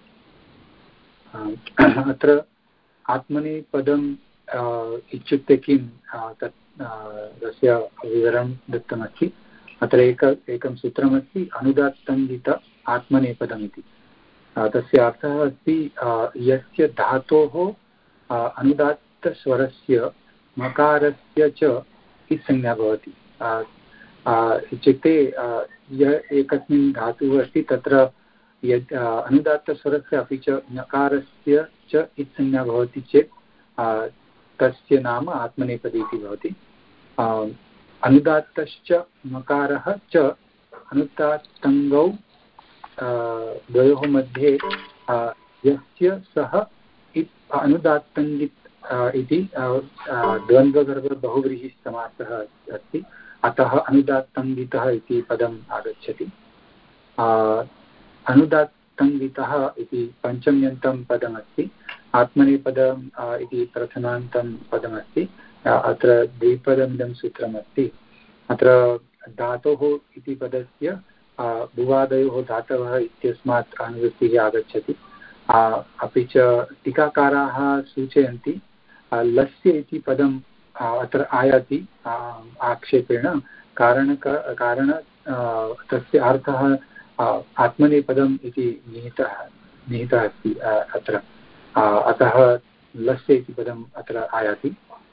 अत्र आत्मनेपदम् इत्युक्ते किं तस्य विवरणं दत्तमस्ति। अत्र एकं सूत्रमस्ति अनुदात्तङ्गित आत्मनेपदम् इति। तस्य अर्थः अस्ति यस्य धातोः अनुदात्तस्वरस्य मकारस्य च इत्संज्ञा भवति। इत्युक्ते एकस्मिन् धातुः अस्ति तत्र यद् अनुदात्तस्वरस्य अपि च नकारस्य च इत्संज्ञा भवति चेत् तस्य नाम आत्मनेपदी इति भवति। अनुदात्तश्च मकारः च अनुदात्तङ्गौ द्वयोः मध्ये यस्य सः अनुदात्तङ्गित् इति द्वन्द्वगर्भबहुव्रीहिः समासः अस्ति, अतः अनुदात्तङ्गितः इति पदम् आगच्छति। अनुदात्तङ्गितः इति पञ्चम्यन्तं पदमस्ति, आत्मनेपदम् इति प्रथमान्तं पदमस्ति। अत्र द्विपदमिदं सूत्रमस्ति। अत्र धातोः इति पदस्य भुवादयोः धातवः इत्यस्मात् अनुवृत्तिः आगच्छति। अपि च टीकाकाराः सूचयन्ति लस्य इति पदम् अत्र आयाति आक्षेपेण कारण तस्य अर्थः आत्मनेपदम् इति निहितः अस्ति अत्र, अतः लस्य इति पदम् अत्र आयाति।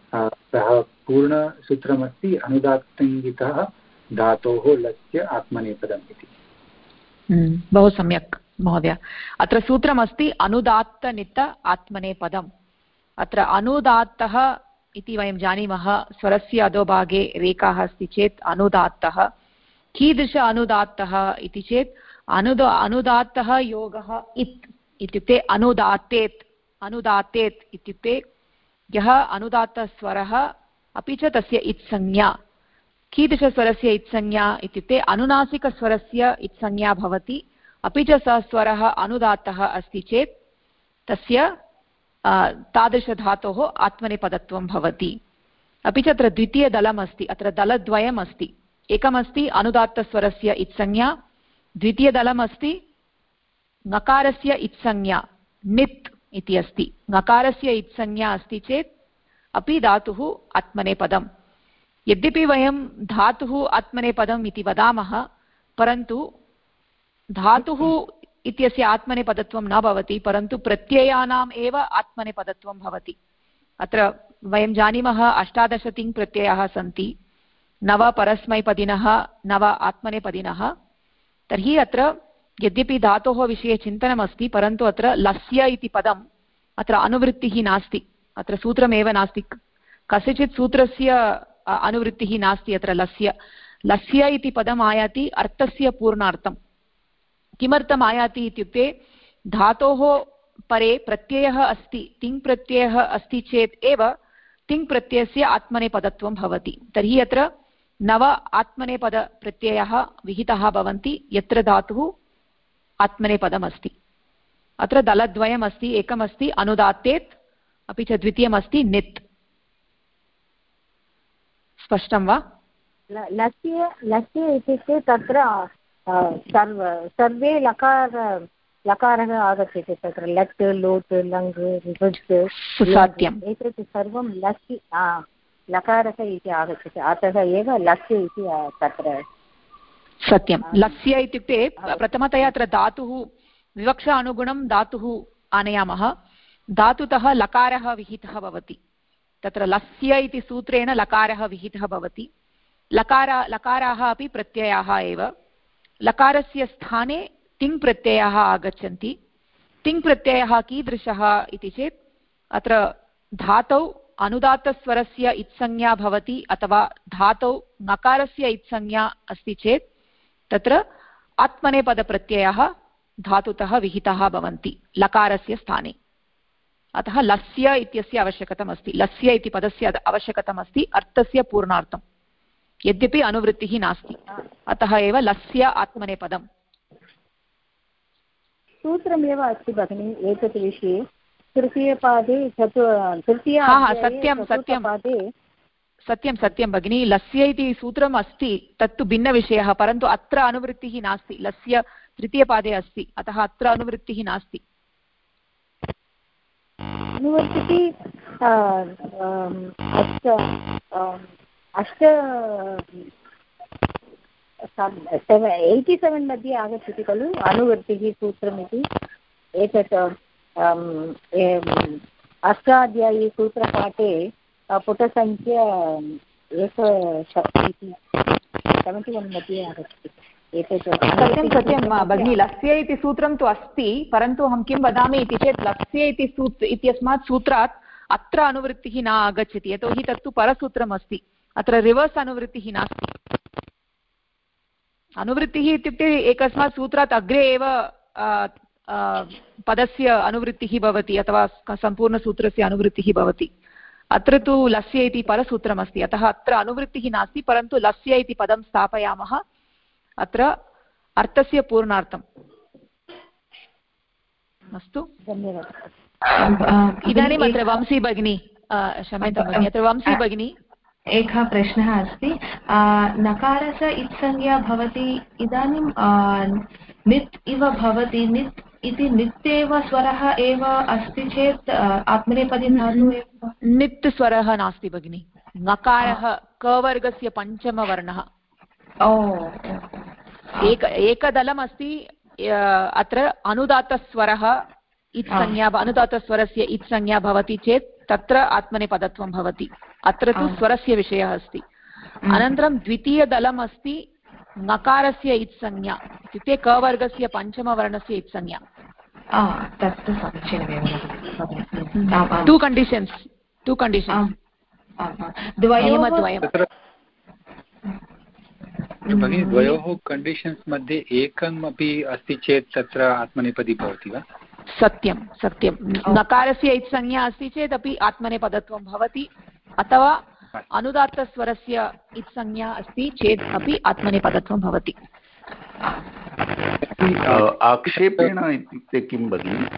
सः पूर्णसूत्रमस्ति अनुदात्तङ्गितः धातोः लस्य आत्मनेपदम् इति। बहु सम्यक् महोदय। अत्र सूत्रमस्ति अनुदात्तनित आत्मनेपदम्। अत्र अनुदात्तः इति वयं जानीमः, स्वरस्य अधोभागे रेखाः अस्ति चेत् अनुदात्तः। कीदृश अनुदात्तः इति चेत् अनुदात्तः योगः इत् इत्युक्ते अनुदात्तेत्। अनुदात्तेत् इत्युक्ते यः अनुदात्तस्वरः अपि च तस्य इत्संज्ञा। कीदृशस्वरस्य इत्संज्ञा इत्युक्ते अनुनासिकस्वरस्य इत्संज्ञा भवति, अपि च सः स्वरः अनुदात्तः अस्ति चेत् तस्य तादृशधातोः आत्मनेपदत्वं भवति। अपि च अत्र द्वितीयदलम् अस्ति, अत्र दलद्वयम् अस्ति। एकमस्ति अनुदात्तस्वरस्य इत्संज्ञा, द्वितीयदलम् अस्ति नकारस्य इत्संज्ञा नित् इति अस्ति। नकारस्य इत्संज्ञा अस्ति चेत् अपि धातुः आत्मनेपदम्। यद्यपि वयं धातुः आत्मनेपदम् इति वदामः, परन्तु धातुः इत्यस्य आत्मनेपदत्वं न भवति, परन्तु प्रत्ययानाम् एव आत्मनेपदत्वं भवति। अत्र वयं जानीमः 18 तिङ्प्रत्ययाः सन्ति, 9 परस्मैपदिनः, 9 आत्मनेपदिनः। तर्हि अत्र यद्यपि धातोः विषये चिन्तनमस्ति, परन्तु अत्र लस्य इति पदम् अत्र अनुवृत्तिः नास्ति, अत्र सूत्रमेव नास्ति, कस्यचित् सूत्रस्य अनुवृत्तिः नास्ति। अत्र लस्य इति पदम् आयाति अर्थस्य पूर्णार्थं। किमर्थम् आयाति इत्युक्ते धातोः परे प्रत्ययः अस्ति, तिङ्प्रत्ययः अस्ति चेत् एव तिङ्प्रत्ययस्य आत्मनेपदत्वं भवति। तर्हि अत्र 9 आत्मनेपदप्रत्ययः विहितः भवन्ति यत्र धातुः आत्मनेपदमस्ति। अत्र दलद्वयम् अस्ति, एकमस्ति अनुदात्तेत्, अपि च द्वितीयमस्ति नित्। स्पष्टं वा? लस्य इत्युक्ते तत्र सर्वे लकारः आगच्छति, तत्र लट् लोट् लङ् लृट् सत्यम्, एतत् सर्वं लसि लकारः इति आगच्छति, अतः एव लस्य इति तत्र सत्यं। लस्य इत्युक्ते प्रथमतया अत्र धातुः विवक्षा अनुगुणं धातुः आनयामः, धातुतः लकारः विहितः भवति। तत्र लस्य इति सूत्रेण लकारः विहितः भवति। लकाराः अपि प्रत्ययाः एव। लकारस्य स्थाने तिङ्प्रत्ययाः आगच्छन्ति। तिङ्प्रत्ययः कीदृशः इति चेत् अत्र धातौ अनुदात्तस्वरस्य इत्संज्ञा भवति, अथवा धातौ नकारस्य इत्संज्ञा अस्ति चेत् तत्र आत्मनेपदप्रत्ययः धातुतः विहिताः भवन्ति लकारस्य स्थाने। अतः लस्य इत्यस्य आवश्यकतामस्ति, लस्य इति पदस्य आवश्यकतामस्ति अर्थस्य पूर्णार्थं, यद्यपि अनुवृत्तिः नास्ति। अतः एव लस्य आत्मनेपदम्। सूत्रमेव अस्ति भगिनि एतत् विषये, तृतीयपादे सत्यं सत्यं भगिनि, लस्य इति सूत्रम् अस्ति, तत्तु भिन्नविषयः, परन्तु अत्र अनुवृत्तिः नास्ति। लस्य तृतीयपादे अस्ति, अतः अत्र अनुवृत्तिः नास्ति। अनुवृत्तिः 87 मध्ये आगच्छति खलु अनुवृत्तिः सूत्रमिति। एतत् अष्टाध्यायी सूत्रपाठे पुटसङ्ख्या 71 मध्ये आगच्छति। सत्यं भगिनि, लस्य इति सूत्रं तु अस्ति, परन्तु अहं किं वदामि इति चेत् लस्य इति इत्यस्मात् सूत्रात् अत्र अनुवृत्तिः न आगच्छति, यतोहि तत्तु परसूत्रम् अस्ति, अत्र रिवर्स् अनुवृत्तिः नास्ति। अनुवृत्तिः इत्युक्ते एकस्मात् सूत्रात् अग्रे एव पदस्य अनुवृत्तिः भवति, अथवा सम्पूर्णसूत्रस्य अनुवृत्तिः भवति। अत्र तु लस्य इति परसूत्रमस्ति, अतः अत्र अनुवृत्तिः नास्ति, परन्तु लस्य इति पदं स्थापयामः अत्र अर्थस्य पूर्णार्थम्। अस्तु, धन्यवादः। इदानीम् अत्र वंशी भगिनी, क्षम्यतां भगिनि, अत्र वंशी भगिनी एकः प्रश्नः अस्ति। नकारस्य इत्संज्ञा भवति, इदानीं नित् इव भवति, नित् इति नित्येव स्वरः एव अस्ति चेत् आत्मनेपदी धातु एव नित् स्वरः नास्ति भगिनि। नकारः कवर्गस्य पञ्चमवर्णः। एकदलम् अस्ति, अत्र अनुदात्तस्वरः इत्संज्ञा, अनुदात्तस्वरस्य इत्संज्ञा भवति चेत् तत्र आत्मनेपदत्वं भवति। अत्र तु स्वरस्य विषयः अस्ति। अनन्तरं द्वितीयदलम् अस्ति नकारस्य इत्संज्ञा, इत्युक्ते कवर्गस्य पञ्चमवर्णस्य इत्संज्ञा। तत्तु समीचीनमेव। टु कण्डीशन्स् भगिनी, द्वयोः कण्डीशन्स् मध्ये एकम् अपि अस्ति चेत् तत्र आत्मनेपदी भवति वा? सत्यं सत्यं। नकारस्य इत्संज्ञा अस्ति चेत् अपि आत्मनेपदत्वं भवति, अथवा अनुदात्तस्वरस्य इत्संज्ञा अस्ति चेत् अपि आत्मनेपदत्वं भवति। आक्षेपेण इत्युक्ते किं भगिनि?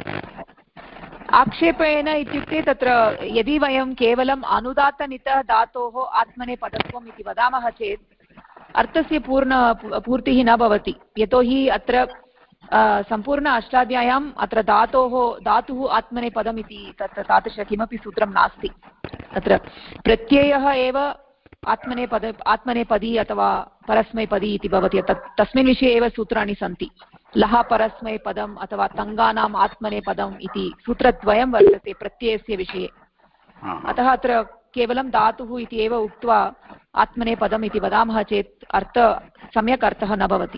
आक्षेपेण इत्युक्ते तत्र यदि वयं केवलम् अनुदात्तनितः धातोः आत्मनेपदत्वम् इति वदामः चेत् अर्थस्य पूर्तिः न भवति। यतोहि अत्र सम्पूर्ण अष्टाध्याय्याम् अत्र धातुः आत्मनेपदम् इति तत्र तादृश किमपि सूत्रं नास्ति। अत्र प्रत्ययः एव आत्मनेपदी अथवा परस्मैपदी इति भवति। तस्मिन् विषये एव सूत्राणि सन्ति। लः परस्मैपदम् अथवा तङ्गानाम् आत्मनेपदम् इति सूत्रद्वयं वर्तते प्रत्ययस्य विषये। अतः अत्र केवलं धातुः इति एव उक्त्वा आत्मनेपदम् इति वदामः चेत् सम्यक् अर्थः न भवति।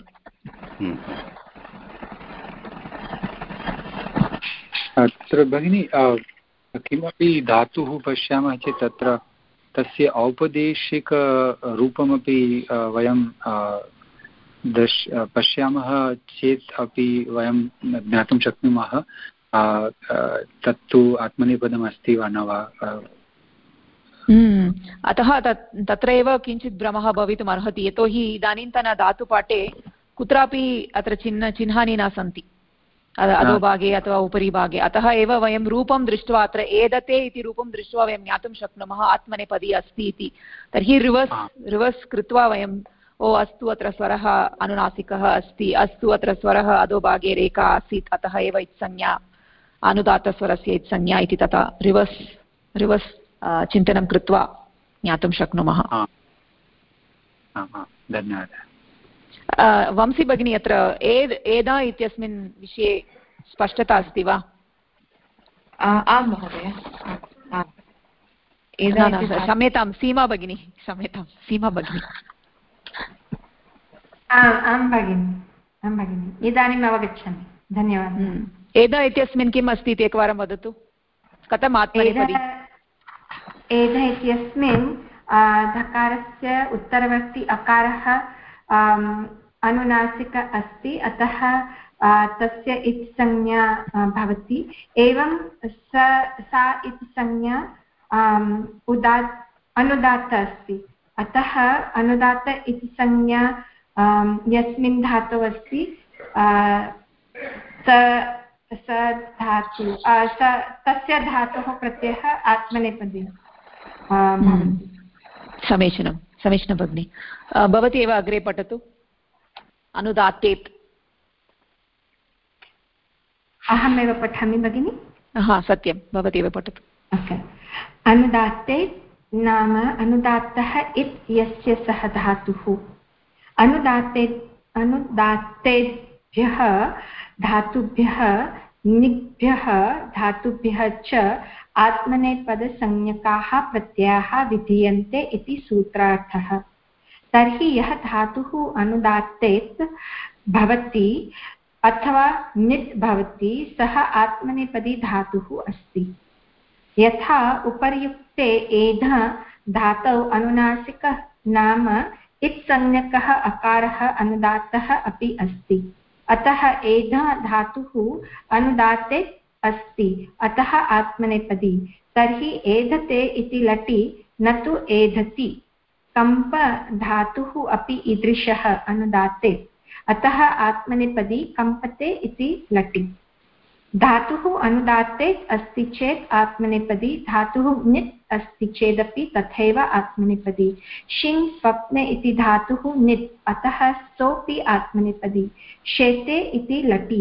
अत्र भगिनी किमपि धातुः पश्यामः चेत् तत्र तस्य औपदेशिकरूपमपि वयं पश्यामः चेत् अपि वयं ज्ञातुं शक्नुमः तत्तु आत्मनेपदम् अस्ति वा न वा। अतः तत्र एव किञ्चित् भ्रमः भवितुम् अर्हति। यतोहि इदानीन्तन धातुपाठे कुत्रापि अत्र चिह्नानि न सन्ति अधोभागे अथवा उपरि भागे। अतः एव वयं रूपं दृष्ट्वा अत्र एदते इति रूपं दृष्ट्वा वयं ज्ञातुं शक्नुमः आत्मनेपदी अस्ति इति। तर्हि रिवर्स् कृत्वा वयं अस्तु अत्र स्वरः अनुनासिकः अस्ति, अस्तु अत्र स्वरः अधोभागे रेखा आसीत्, अतः एव इत्संज्ञा अनुदात्तस्वरस्य इत्संज्ञा इति तथा रिवर्स् चिन्तनं कृत्वा ज्ञातुं शक्नुमः। धन्यवादः। वंशी भगिनी, अत्र एदा इत्यस्मिन् विषये स्पष्टता अस्ति वा? आं महोदय। क्षम्यतां सीमा भगिनी, क्षम्यतां सीमा भगिनी। आं भगिनि, इदानीम् अवगच्छामि। धन्यवादः। एदा इत्यस्मिन् किम् अस्ति इति एकवारं वदतु। कथम् आत्मनेपदी? एधा इत्यस्मिन् धकारस्य उत्तरवर्ति अकारः अनुनासिक अस्ति, अतः तस्य इत्संज्ञा भवति। एवं सा इत्संज्ञा अनुदात्त अस्ति, अतः अनुदात्त इत्संज्ञा यस्मिन् धातौ अस्ति तस्य धातोः प्रत्ययः आत्मनेपदी भवति। समीचीनं भगिनि। भवती एव अग्रे पठतु। अनुदात्तेत्। अहमेव पठामि भगिनि? सत्यं, भवती एव पठतु। अनुदात्तेत् नाम अनुदात्तः इत् यस्य सः धातुः। अनुदात्तेभ्यः धातुभ्यः निभ्यः धातुभ्यः च आत्मनेपदसंज्ञकाः प्रत्ययाः विधीयन्ते इति सूत्रार्थः। तर्हि यः धातुः अनुदात्तेत् भवति अथवा नित् भवति सः आत्मनेपदी धातुः अस्ति। यथा उपर्युक्ते एध धातौ अनुनासिकः नाम इत्संज्ञकः अकारः अनुदात्तः अपि अस्ति, अतः एध धातुः अनुदात्तेत् अस्ति, अतः आत्मनेपदी। तर्हि एधते इति लटि न तु एधति। कम्प धातुः अपि ईदृशः अनुदात्तेत्, अतः आत्मनेपदी कम्पते इति लटि। धातुः अनुदात्तेत् अस्ति चेत् आत्मनेपदी, धातुः नित् अस्ति चेदपि तथैव आत्मनेपदी। शिङ् स्वप्ने इति धातुः नित्, अतः सोऽपि आत्मनेपदी। शेते इति लटि।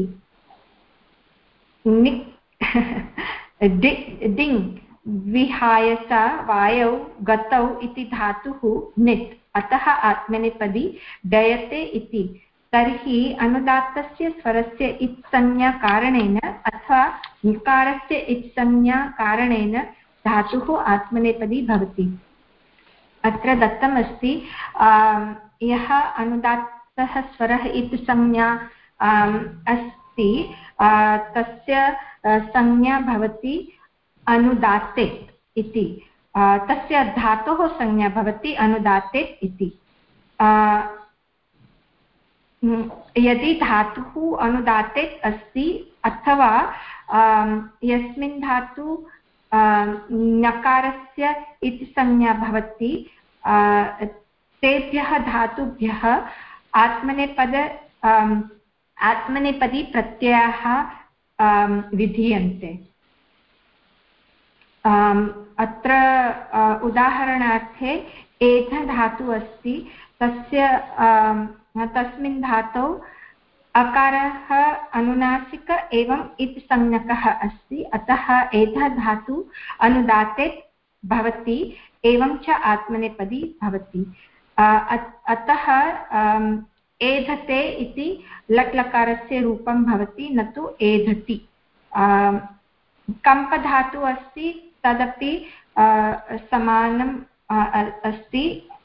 डिङ् विहायसा वायौ गतौ इति धातुः नित्, अतः आत्मनेपदी डयते इति। तर्हि अनुदात्तस्य स्वरस्य इत्संज्ञा कारणेन अथवा निकारस्य इत्संज्ञा कारणेन धातुः आत्मनेपदी भवति। अत्र दत्तमस्ति यः अनुदात्तः स्वरः इति संज्ञा अस्ति तस्य संज्ञा भवति अनुदात्तेत् इति, तस्य धातोः संज्ञा भवति अनुदात्तेत् इति। यदि धातुः अनुदात्तेत् अस्ति अथवा यस्मिन् धातु नकारस्य इति संज्ञा भवति तेभ्यः धातुभ्यः आत्मनेपदी प्रत्ययाः विधीयन्ते। अत्र उदाहरणार्थे एध धातु अस्ति, तस्मिन् धातौ अकारः अनुनासिक एवं इत् संज्ञकः अस्ति, अतः एध धातु अनुदात्तेत् भवति एवं च आत्मनेपदी भवति। अतः एधते इति लट्लकारस्य रूपं भवति, न तु एधति। कम्पधातु अस्ति, तदपि समानम् अस्ति।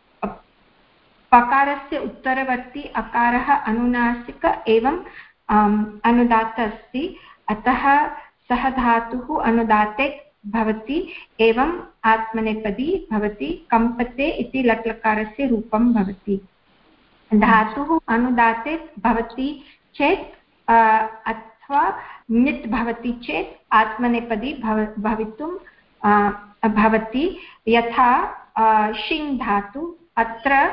पकारस्य उत्तरवर्ती अकारः अनुनासिक एवं अनुदात्त अस्ति, अतः सः धातुः अनुदात्तेत् भवति एवं आत्मनेपदी भवति। कम्पते इति लट्लकारस्य रूपं भवति। धातुः अनुदात्तेत् भवति चेत् अथवा नित् भवति चेत् आत्मनेपदी भवितुं भवति। यथा शिङ् धातु, अत्र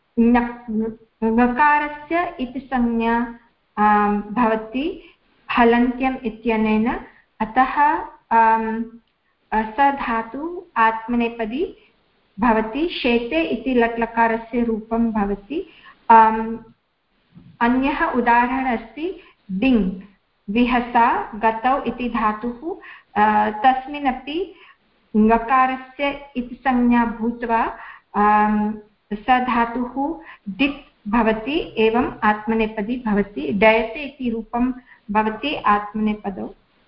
नकारस्य इति संज्ञा भवति हलन्त्यम् इत्यनेन, अतः स धातु आत्मनेपदी भवति। शेते इति लट्लकारस्य रूपं भवति। अन्यः उदाहरणम् अस्ति डिङ्, विहसा गतौ इति धातुः, तस्मिन्नपि ङकारस्य इति संज्ञा भूत्वा स धातुः दिक् भवति एवं आत्मनेपदी भवति। डयते इति रूपं भवति आत्मनेपदौ।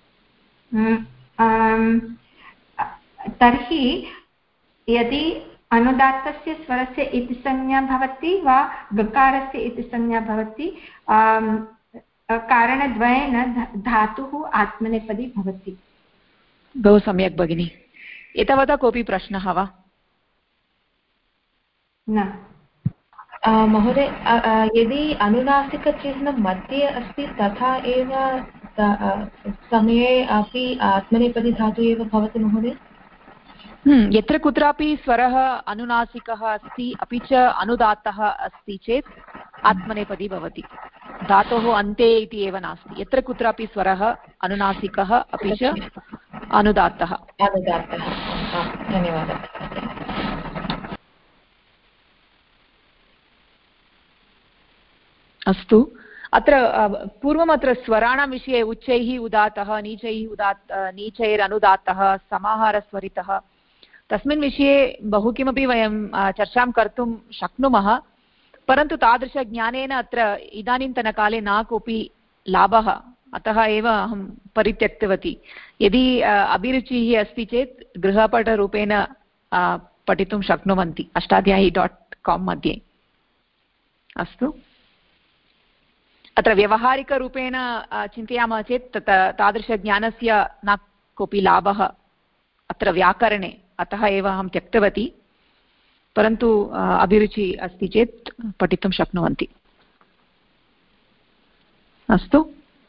तर्हि यदि अनुदात्तस्य स्वरस्य इति संज्ञा भवति वा गकारस्य इति संज्ञा भवति, कारणद्वयेन धातुः आत्मनेपदी भवति। बहु सम्यक् भगिनि। एतावता कोऽपि प्रश्नः वा? न महोदय, यदि अनुनासिकचिह्नं मध्ये अस्ति तथा एव समये अपि आत्मनेपदी धातु एव भवति महोदय? यत्र कुत्रापि स्वरः अनुनासिकः अस्ति अपि च अनुदात्तः अस्ति चेत् आत्मनेपदी भवति। धातोः अन्ते इति एव नास्ति, यत्र कुत्रापि स्वरः अनुनासिकः अपि च अनुदात्तः। धन्यवादः। अस्तु, अत्र पूर्वम् अत्र स्वराणां विषये उच्चैः उदात्तः, नीचैरनुदात्तः, समाहारस्वरितः, तस्मिन् विषये बहु किमपि वयं चर्चां कर्तुं शक्नुमः, परन्तु तादृशज्ञानेन अत्र इदानीन्तनकाले न कोऽपि लाभः, अतः एव अहं परित्यक्तवती। यदि अभिरुचिः अस्ति चेत् गृहपाठरूपेण पठितुं शक्नुवन्ति अष्टाध्यायी.com मध्ये। अस्तु, अत्र व्यवहारिकरूपेण चिन्तयामः चेत् तादृशज्ञानस्य न कोऽपि लाभः अत्र व्याकरणे, अतः एव अहं त्यक्तवती, परन्तु अभिरुचि अस्ति चेत् पठितुं शक्नुवन्ति। अस्तु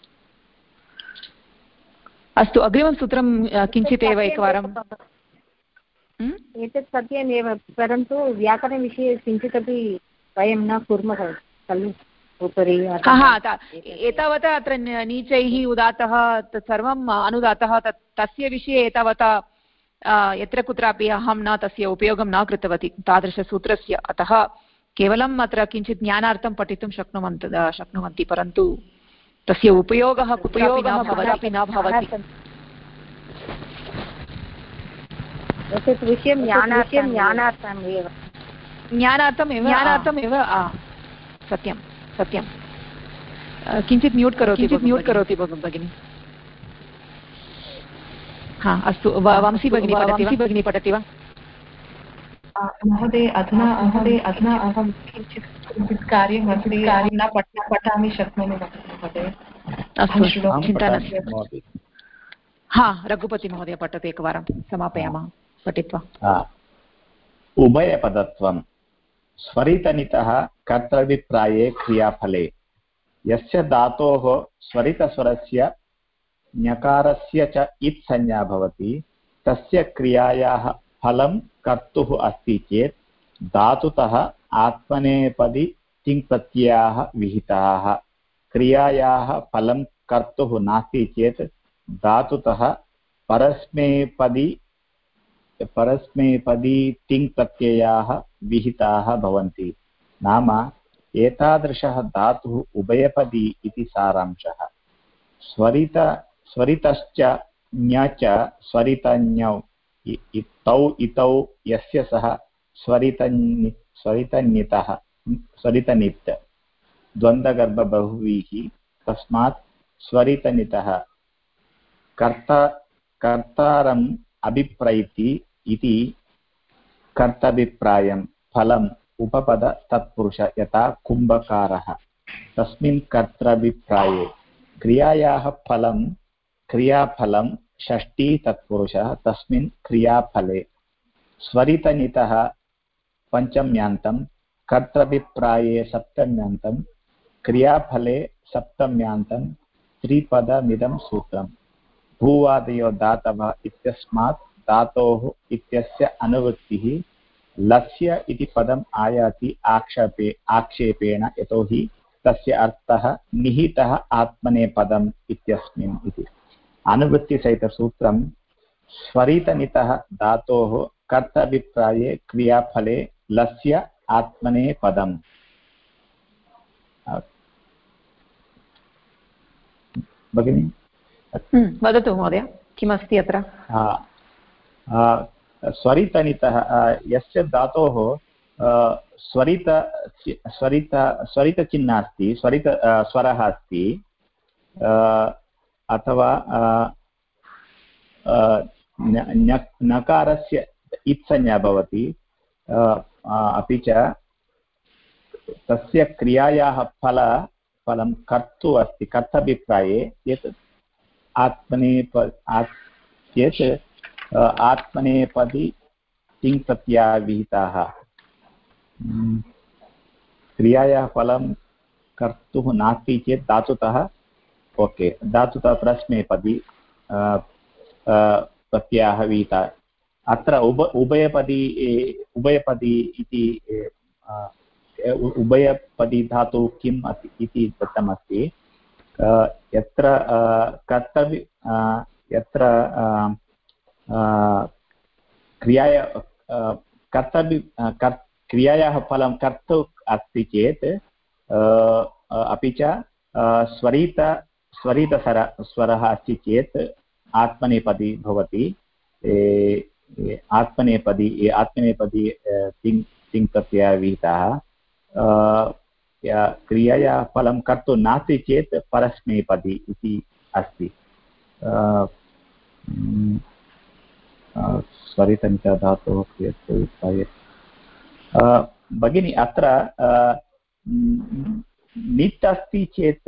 अस्तु, अग्रिमं सूत्रं किञ्चित् एव एकवारं। एतत् सत्यमेव, परन्तु व्याकरणविषये किञ्चिदपि वयं न कुर्मः खलु उपरि। एतावता अत्र नीचैः उदात्तः तत्सर्वम् अनुदातः, तस्य विषये एतावता यत्र कुत्रापि अहं न तस्य उपयोगं न कृतवती तादृशसूत्रस्य, अतः केवलम् अत्र किञ्चित् ज्ञानार्थं पठितुं शक्नुवन्ति, परन्तु तस्य उपयोगः कुत्रापि न भवति। एतत् विषयं ज्ञानार्थमेव। सत्यं सत्यं। किञ्चित् म्यूट् करोति भगिनि। हा अस्तु वंशी भगिनी पठति वा? महोदय अधुना अहं किञ्चित् कार्यमस्ति न पठामि शक्नोमि महोदय। अस्तु चिन्ता नास्ति। हा रघुपतिमहोदय पठतु एकवारं समापयामः पठित्वा। उभयपदत्वं स्वरितनितः कर्तव्यप्राये क्रियाफले यस्य धातोः स्वरितस्वरस्य ञकारस्य च इत् संज्ञा भवति तस्य क्रियायाः फलं कर्तुः अस्ति चेत् धातुतः आत्मनेपदी तिङ्प्रत्ययाः विहिताः। क्रियायाः फलं कर्तुः नास्ति चेत् धातुतः परस्मैपदी तिङ्प्रत्ययाः विहिताः भवन्ति। नाम एतादृशः धातुः उभयपदी इति सारांशः। स्वरितश्च ञ च स्वरितञौ तौ इतौ यस्य सः स्वरितनित् द्वन्द्वगर्भबहुव्रीहि तस्मात् स्वरितनितः कर्तारम् अभिप्रैति इति कर्तभिप्रायं फलम् उपपद तत्पुरुष यथा कुम्भकारः तस्मिन् कर्तभिप्राये क्रियायाः फलं क्रियाफलं षष्ठी तत्पुरुषः तस्मिन् क्रियाफले स्वरितनितः पञ्चम्यान्तं कर्तभिप्राये सप्तम्यान्तं क्रियाफले सप्तम्यान्तं त्रिपदमिदं सूत्रम्। भूवादयो दातवः इत्यस्मात् धातोः इत्यस्य अनुवृत्तिः लस्य इति पदम् आयाति आक्षेपेण यतोहि तस्य अर्थः निहितः आत्मनेपदम् इत्यस्मिन् इति। अनुवृत्तिसहितसूत्रं स्वरितनितः धातोः कर्तभिप्राये क्रियाफले लस्य आत्मनेपदम्। भगिनी वदतु महोदय किमस्ति अत्र? स्वरितनितः यस्य धातोः स्वरितचिह्नः अस्ति स्वरः अस्ति अथवा नकारस्य इत्संज्ञा भवति अपि च तस्य क्रियायाः फलं कर्तुः अस्ति कर्तभिप्राये यत् आत्मनेपदी तिङ्प्रत्ययाः विहिताः। क्रियायाः फलं कर्तुः नास्ति चेत् धातुतः धातुतः परस्मैपदी प्रत्ययाः विहिताः। अत्र उभयपदी इति उभयपदी धातुः किम् इति दत्तमस्ति। यत्र क्रियायाः फलं कर्तुः अस्ति चेत् अपि च स्वरः अस्ति चेत् आत्मनेपदी भवति। आत्मनेपदी तिङ्प्रत्ययाः विहिताः। क्रियायाः फलं कर्तुं नास्ति चेत् परस्मैपदी इति अस्ति। स्वरितनितः धातोः क्रियते। भगिनी अत्र नित् अस्ति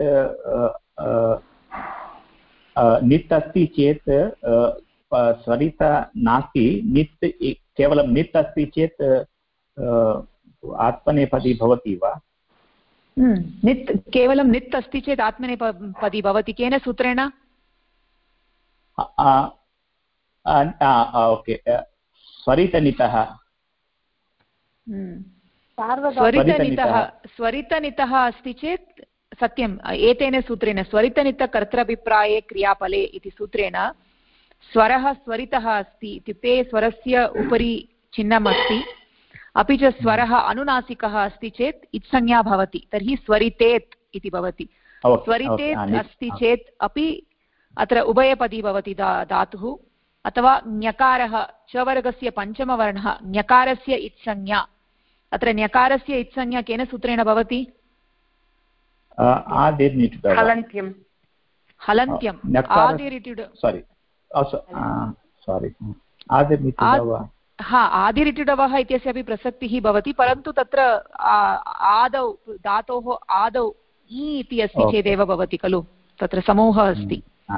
चेत् स्वरित नास्ति नित् केवलं नित् अस्ति चेत् आत्मनेपदी भवति वा? नित् केवलं नित् अस्ति चेत् आत्मनेपदी भवति केन सूत्रेण? ओके स्वरितनितः स्वरितनितः अस्ति चेत् सत्यम् एतेन सूत्रेण स्वरितनितकर्तृभिप्राये क्रियाफले इति सूत्रेण स्वरः स्वरितः अस्ति इत्युक्ते स्वरस्य उपरि चिह्नम् अस्ति अपि च स्वरः अनुनासिकः अस्ति चेत् इत्संज्ञा भवति तर्हि स्वरितेत् इति भवति। स्वरितेत् अस्ति चेत् अपि अत्र उभयपदी भवति धातुः अथवा ञकारः च वर्गस्य पञ्चमवर्णः ञकारस्य इत्संज्ञा। अत्र ञकारस्य इत्संज्ञा केन सूत्रेण भवति? हलन्त्यम्। सारी आदिरिटिडव आदिरिटिडवः इत्यस्यापि प्रसक्तिः भवति, परन्तु तत्र आदौ धातोः आदौ इ इति अस्ति चेदेव भवति खलु, तत्र समूहः अस्ति।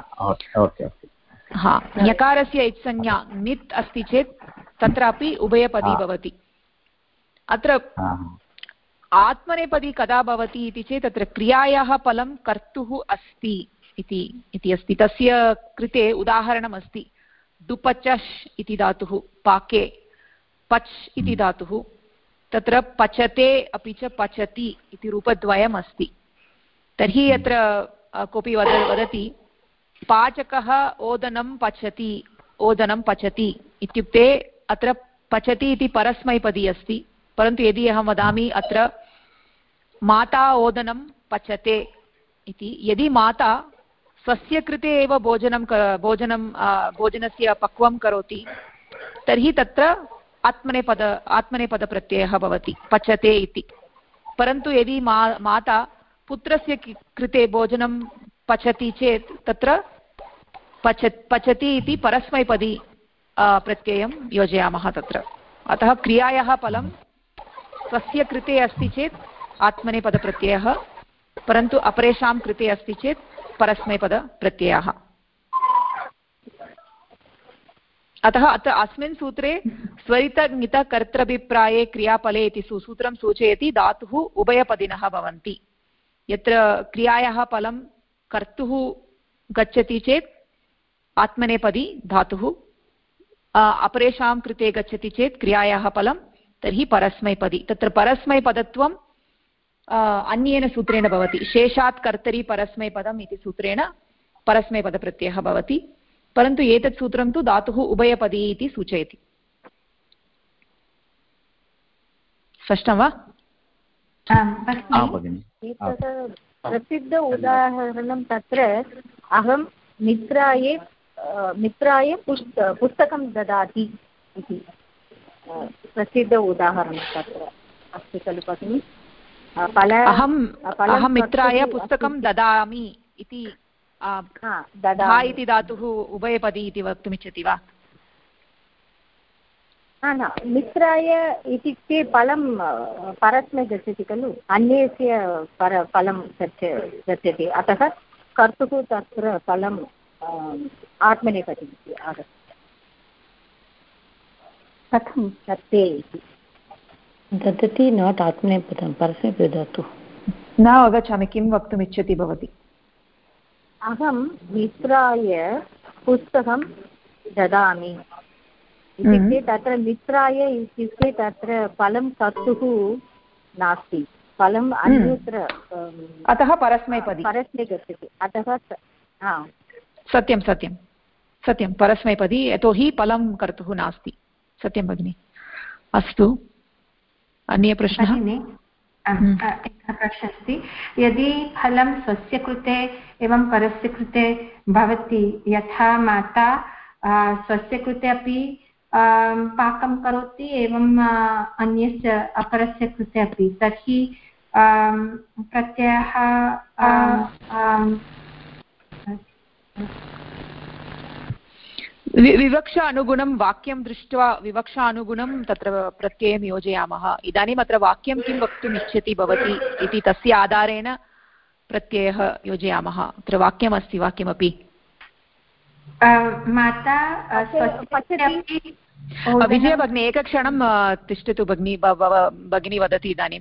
ञकारस्य इत्संज्ञा नित् अस्ति चेत् तत्रापि उभयपदी भवति। अत्र आत्मनेपदी कदा भवति इति चेत् तत्र क्रियायाः फलं कर्तुः अस्ति इति अस्ति। तस्य कृते उदाहरणमस्ति डुपचश् इति धातुः, पाके पच् इति धातुः, तत्र पचते अपि च पचति इति रूपद्वयम् अस्ति। तर्हि अत्र कोऽपि वदति पाचकः ओदनं पचति इत्युक्ते अत्र पचति इति परस्मैपदी अस्ति, परन्तु यदि अहं वदामि अत्र माता ओदनं पचते इति, यदि माता स्वस्य कृते एव भोजनस्य पक्वं करोति तर्हि तत्र आत्मनेपदप्रत्ययः भवति पचते इति। परन्तु यदि माता पुत्रस्य कृते भोजनं पचति चेत् तत्र पचति इति परस्मैपदी प्रत्ययं योजयामः तत्र। अतः क्रियायाः फलं स्वस्य कृते अस्ति चेत् आत्मनेपदप्रत्ययः, परन्तु अपरेषां कृते अस्ति चेत् परस्मैपदप्रत्ययः। अतः अत्र अस्मिन् सूत्रे स्वरितज्ञितकर्तृभिप्राये क्रियाफले इति सूत्रं सूचयति धातुः उभयपदिनः भवन्ति। यत्र क्रियायाः फलं कर्तुः गच्छति चेत् आत्मनेपदी धातुः, अपरेषां कृते गच्छति चेत् क्रियायाः फलं तर्हि परस्मैपदी। तत्र परस्मैपदत्वं अन्येन सूत्रेण भवति, शेषात् कर्तरि परस्मैपदम् इति सूत्रेण परस्मैपदप्रत्ययः भवति, परन्तु एतत् सूत्रं तु धातुः उभयपदी इति सूचयति। स्पष्टं वा? एतत् प्रसिद्ध उदाहरणं तत्र अहं मित्राय पुस्तकं ददाति इति प्रसिद्ध उदाहरणं तत्र अस्ति खलु भगिनि। अहं मित्राय पुस्तकं ददामि इति धा इति धातुः उभयपदी इति वक्तुमिच्छति वा? न, मित्राय इत्युक्ते फलं परस्मै गच्छति खलु, अन्यस्य फलं गच्छति, अतः कर्तुः तत्र फलं आत्मनेपदी आगच्छति। कथं दत्ते इति ददति नाट् आत्मनेपदं परस्मैपदी धातुः। न अवगच्छामि, किं वक्तुमिच्छति भवती? अहं मित्राय पुस्तकं ददामि इत्युक्ते तत्र मित्राय इत्युक्ते तत्र फलं कर्तुः नास्ति, फलम् अन्यत्र, अतः परस्मैपदी परस्मै गच्छति, अतः सत्यं सत्यं सत्यं परस्मैपदी, यतोहि फलं कर्तुः नास्ति। सत्यं भगिनि। अस्तु, अन्य प्रश्नः? एकः प्रश्नः अस्ति, यदि फलं स्वस्य कृते एवं परस्य कृते भवति, यथा माता स्वस्य कृते अपि पाकं करोति एवं अन्यस्य अपरस्य कृते अपि, तर्हि प्रत्ययः विवक्षा अनुगुणं वाक्यं दृष्ट्वा विवक्षा अनुगुणं तत्र प्रत्ययं योजयामः। इदानीम् अत्र वाक्यं किं वक्तुम् इच्छति भवती इति तस्य आधारेण प्रत्ययः योजयामः। अत्र वाक्यमस्ति वा किमपि? माता विजय भगिनी एकक्षणं तिष्ठतु भगिनी, भगिनी वदति इदानीं।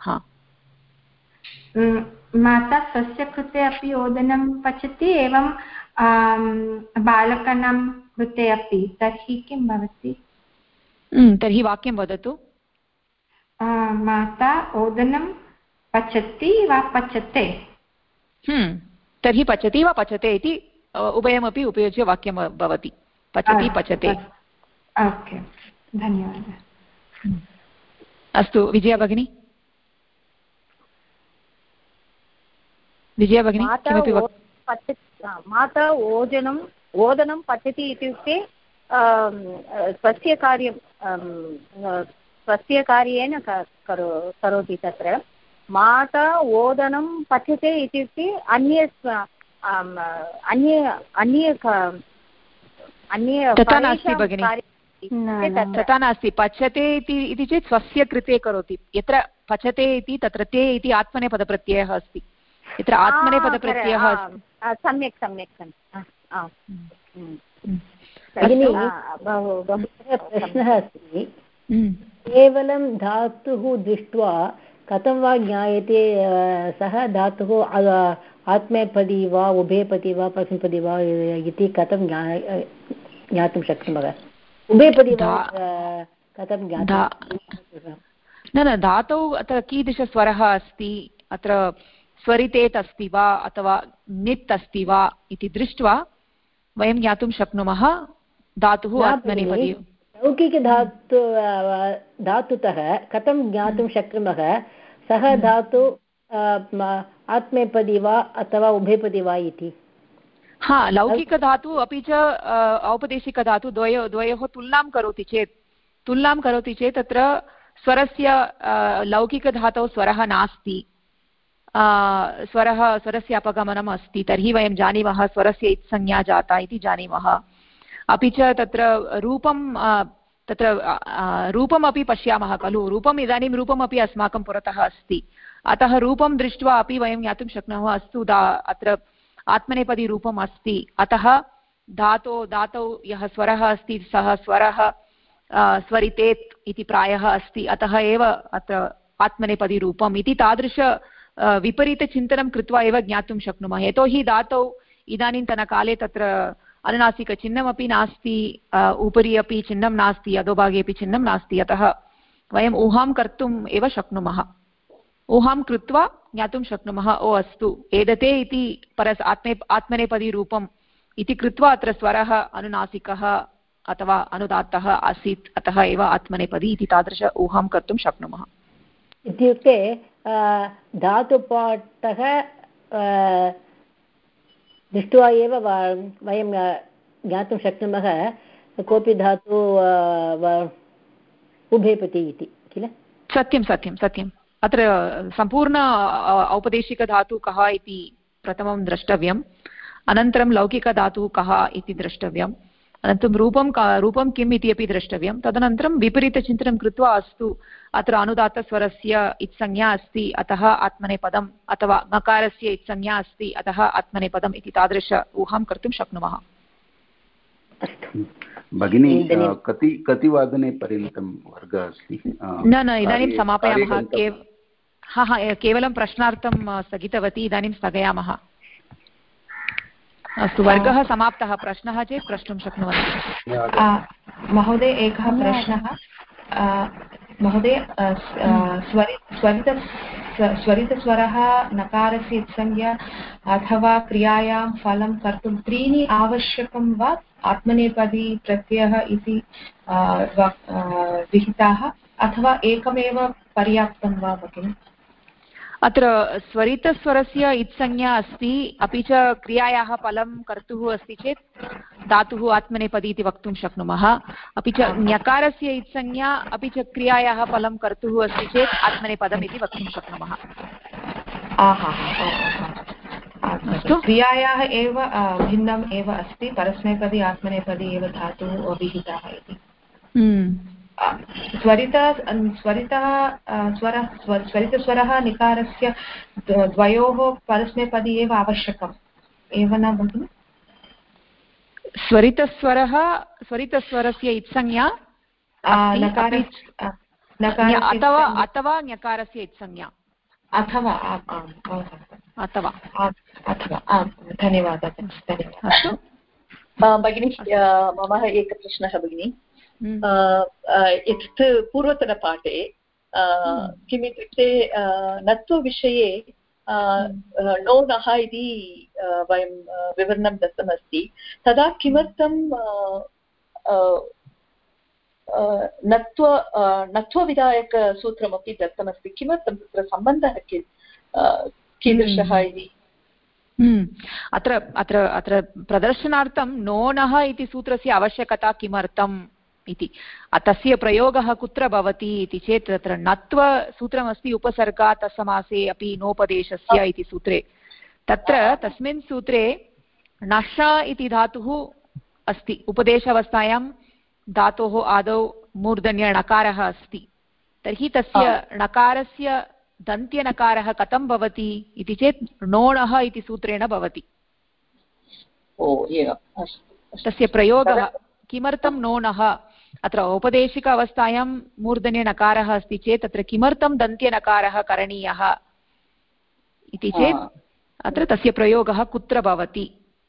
माता स्वस्य कृते अपि ओदनं पचति एवं बालकानां कृते अपि, तर्हि किं भवति? तर्हि वाक्यं वदतु। माता ओदनं पचति वा पचते? तर्हि पचति वा पचते इति उभयमपि उपयुज्य वाक्यं भवति, पचति पचते। ओके, धन्यवादः। अस्तु, विजया भगिनी। विजया भगिनी किमपि माता ओदनं पचति इत्युक्ते स्वस्य कार्येण करोति। तत्र माता ओदनं पचते इत्युक्ते अन्ये अन्ये तथा नास्ति भगिनि, तथा नास्ति। पचते इति चेत् स्वस्य कृते करोति। यत्र पचते इति तत्र ते इति आत्मनेपदप्रत्ययः अस्ति। यत्र आत्मनेपदप्रत्ययः सम्यक् प्रश्नः अस्ति, केवलं धातुः दृष्ट्वा कथं वा ज्ञायते सः धातुः आत्मनेपदी वा उभयपदी वा परस्मैपदी वा इति कथं ज्ञातुं शक्नुमः? उभयपदी वा कथं ज्ञातुं? न धातौ अत्र कीदृशस्वरः अस्ति, अत्र स्वरितेत् अस्ति वा अथवा नित् अस्ति वा इति दृष्ट्वा वयं ज्ञातुं शक्नुमः धातुः आत्मनेपदी। धातुतः कथं ज्ञातुं शक्नुमः सः धातु आत्मनेपदी वा अथवा उभयपदी वा इति? लौकिकधातु अपि च औपदेशिकधातु द्वयोः तुलनां करोति चेत् तत्र स्वरस्य लौकिकधातौ स्वरः नास्ति, स्वरस्य अपगमनम् अस्ति, तर्हि वयं जानीमः स्वरस्य इत्संज्ञा जाता इति जानीमः। अपि च तत्र रूपमपि पश्यामः खलु, इदानीं रूपमपि अस्माकं पुरतः अस्ति, अतः रूपं दृष्ट्वा अपि वयं ज्ञातुं शक्नुमः अस्तु अत्र आत्मनेपदी रूपम् अस्ति, अतः धातौ यः स्वरः अस्ति सः स्वरः स्वरितेत् इति प्रायः अस्ति, अतः एव अत्र आत्मनेपदी रूपम् इति तादृश विपरीतचिन्तनं कृत्वा एव ज्ञातुं शक्नुमः। यतोहि धातौ इदानीन्तनकाले तत्र अनुनासिकचिह्नमपि नास्ति, उपरि अपि चिह्नं नास्ति, अधोभागे अपि चिह्नं नास्ति, अतः वयम् ऊहां कर्तुम् एव शक्नुमः। ऊहां कृत्वा ज्ञातुं शक्नुमः ओ अस्तु एदते इति आत्मनेपदी रूपम् इति कृत्वा अत्र स्वरः अनुनासिकः अथवा अनुदात्तः आसीत्, अतः एव आत्मनेपदी इति तादृश ऊहां कर्तुं शक्नुमः। इत्युक्ते धातुपाठः दृष्ट्वा एव वयं ज्ञातुं शक्नुमः कोऽपि धातु उभयपदी इति किल? सत्यं। अत्र सम्पूर्ण औपदेशिकधातुः कः इति प्रथमं द्रष्टव्यम्, अनन्तरं लौकिकधातुः कः इति द्रष्टव्यम्, अनन्तरं रूपं किम् इति अपि द्रष्टव्यं, तदनन्तरं विपरीतचिन्तनं कृत्वा अस्तु अत्र अनुदात्तस्वरस्य इत्संज्ञा अस्ति अतः आत्मनेपदम्, अथवा मकारस्य इत्संज्ञा अस्ति अतः आत्मनेपदम् इति तादृश ऊहां कर्तुं शक्नुमः। भगिनी कति वादने पर्यन्तं वर्गः अस्ति? न इदानीं समापयामः। केवलं प्रश्नार्थं स्थगितवती, इदानीं स्थगयामः। अस्तु, वर्गः समाप्तः। प्रश्नः चेत् प्रष्टुं शक्नुवन्ति। महोदय, एकः प्रश्नः। महोदय, स्वरितस्वरः नकारस्य इत्संज्ञा अथवा क्रियायां फलं कर्तुं त्रीणि आवश्यकं वा आत्मनेपदी प्रत्ययः इति विहिताः अथवा एकमेव पर्याप्तं वा भगिनि? अत्र स्वरितस्वरस्य इत्संज्ञा अस्ति, अपि च क्रियायाः फलं कर्तुः अस्ति चेत् धातुः आत्मनेपदी इति वक्तुं शक्नुमः। अपि च ञकारस्य इत्संज्ञा अपि च क्रियायाः फलं कर्तुः अस्ति चेत् आत्मनेपदम् इति वक्तुं शक्नुमः। क्रियायाः एव भिन्नम् एव अस्ति, परस्मैपदी आत्मनेपदी एव धातुः विहिताः इति। स्वरितस्वरः निकारस्य द्वयोः परस्मैपदी एव आवश्यकम् एव न भगिनि? स्वरितस्वरस्य इत्संज्ञा अथवा ञकारस्य इत्संज्ञा अथवा धन्यवादः। अस्तु भगिनि, मम एकः प्रश्नः भगिनि। यत् पूर्वतनपाठे किमित्युक्ते नत्वविषये नो नः इति वयं विवरणं दत्तमस्ति, तदा किमर्थं नत्वविधायकसूत्रमपि दत्तमस्ति? किमर्थं तत्र सम्बन्धः कीदृशः इति? अत्र प्रदर्शनार्थं नोनः इति सूत्रस्य आवश्यकता किमर्थम् इति, तस्य प्रयोगः कुत्र भवति इति चेत् तत्र नत्वसूत्रमस्ति उपसर्गात् समासे अपि नोपदेशस्य इति सूत्रे। तत्र तस्मिन् सूत्रे नश इति धातुः अस्ति उपदेशावस्थायां धातोः आदौ मूर्धन्यणकारः अस्ति तर्हि तस्य णकारस्य दन्त्यनकारः कथं भवति इति चेत् णोणः इति सूत्रेण भवति तस्य प्रयोगः किमर्थं णोणः अत्र औपदेशिक अवस्थायां मूर्धन्यनकारः अस्ति चेत् तत्र किमर्थं दन्त्यनकारः करणीयः इति चेत् अत्र तस्य प्रयोगः कुत्र भवति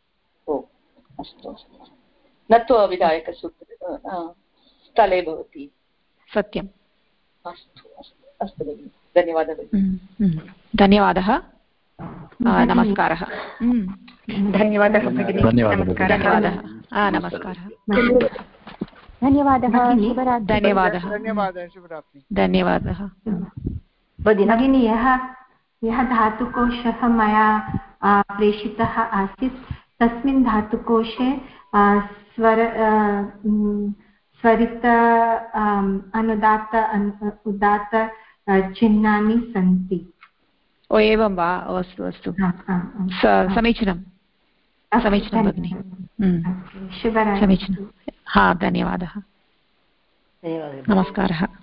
न तु अविधायकसूत्रे स्थले भवति सत्यम् अस्तु अस्तु अस्तु भगिनि धन्यवादः धन्यवादः नमस्कारः धन्यवादः भगिनि धन्यवादः नमस्कारः धन्यवादः धन्यवादः धन्यवादः भगिनी यः धातुकोशः मया प्रेषितः आसीत् तस्मिन् धातुकोशे स्वरित अनुदात्त उदात्त चिह्नानि सन्ति ओ एवं वा अस्तु अस्तु समीचीनं समीचीनं भगिनि शुभरात्रिः समीचीनं धन्यवादः नमस्कारः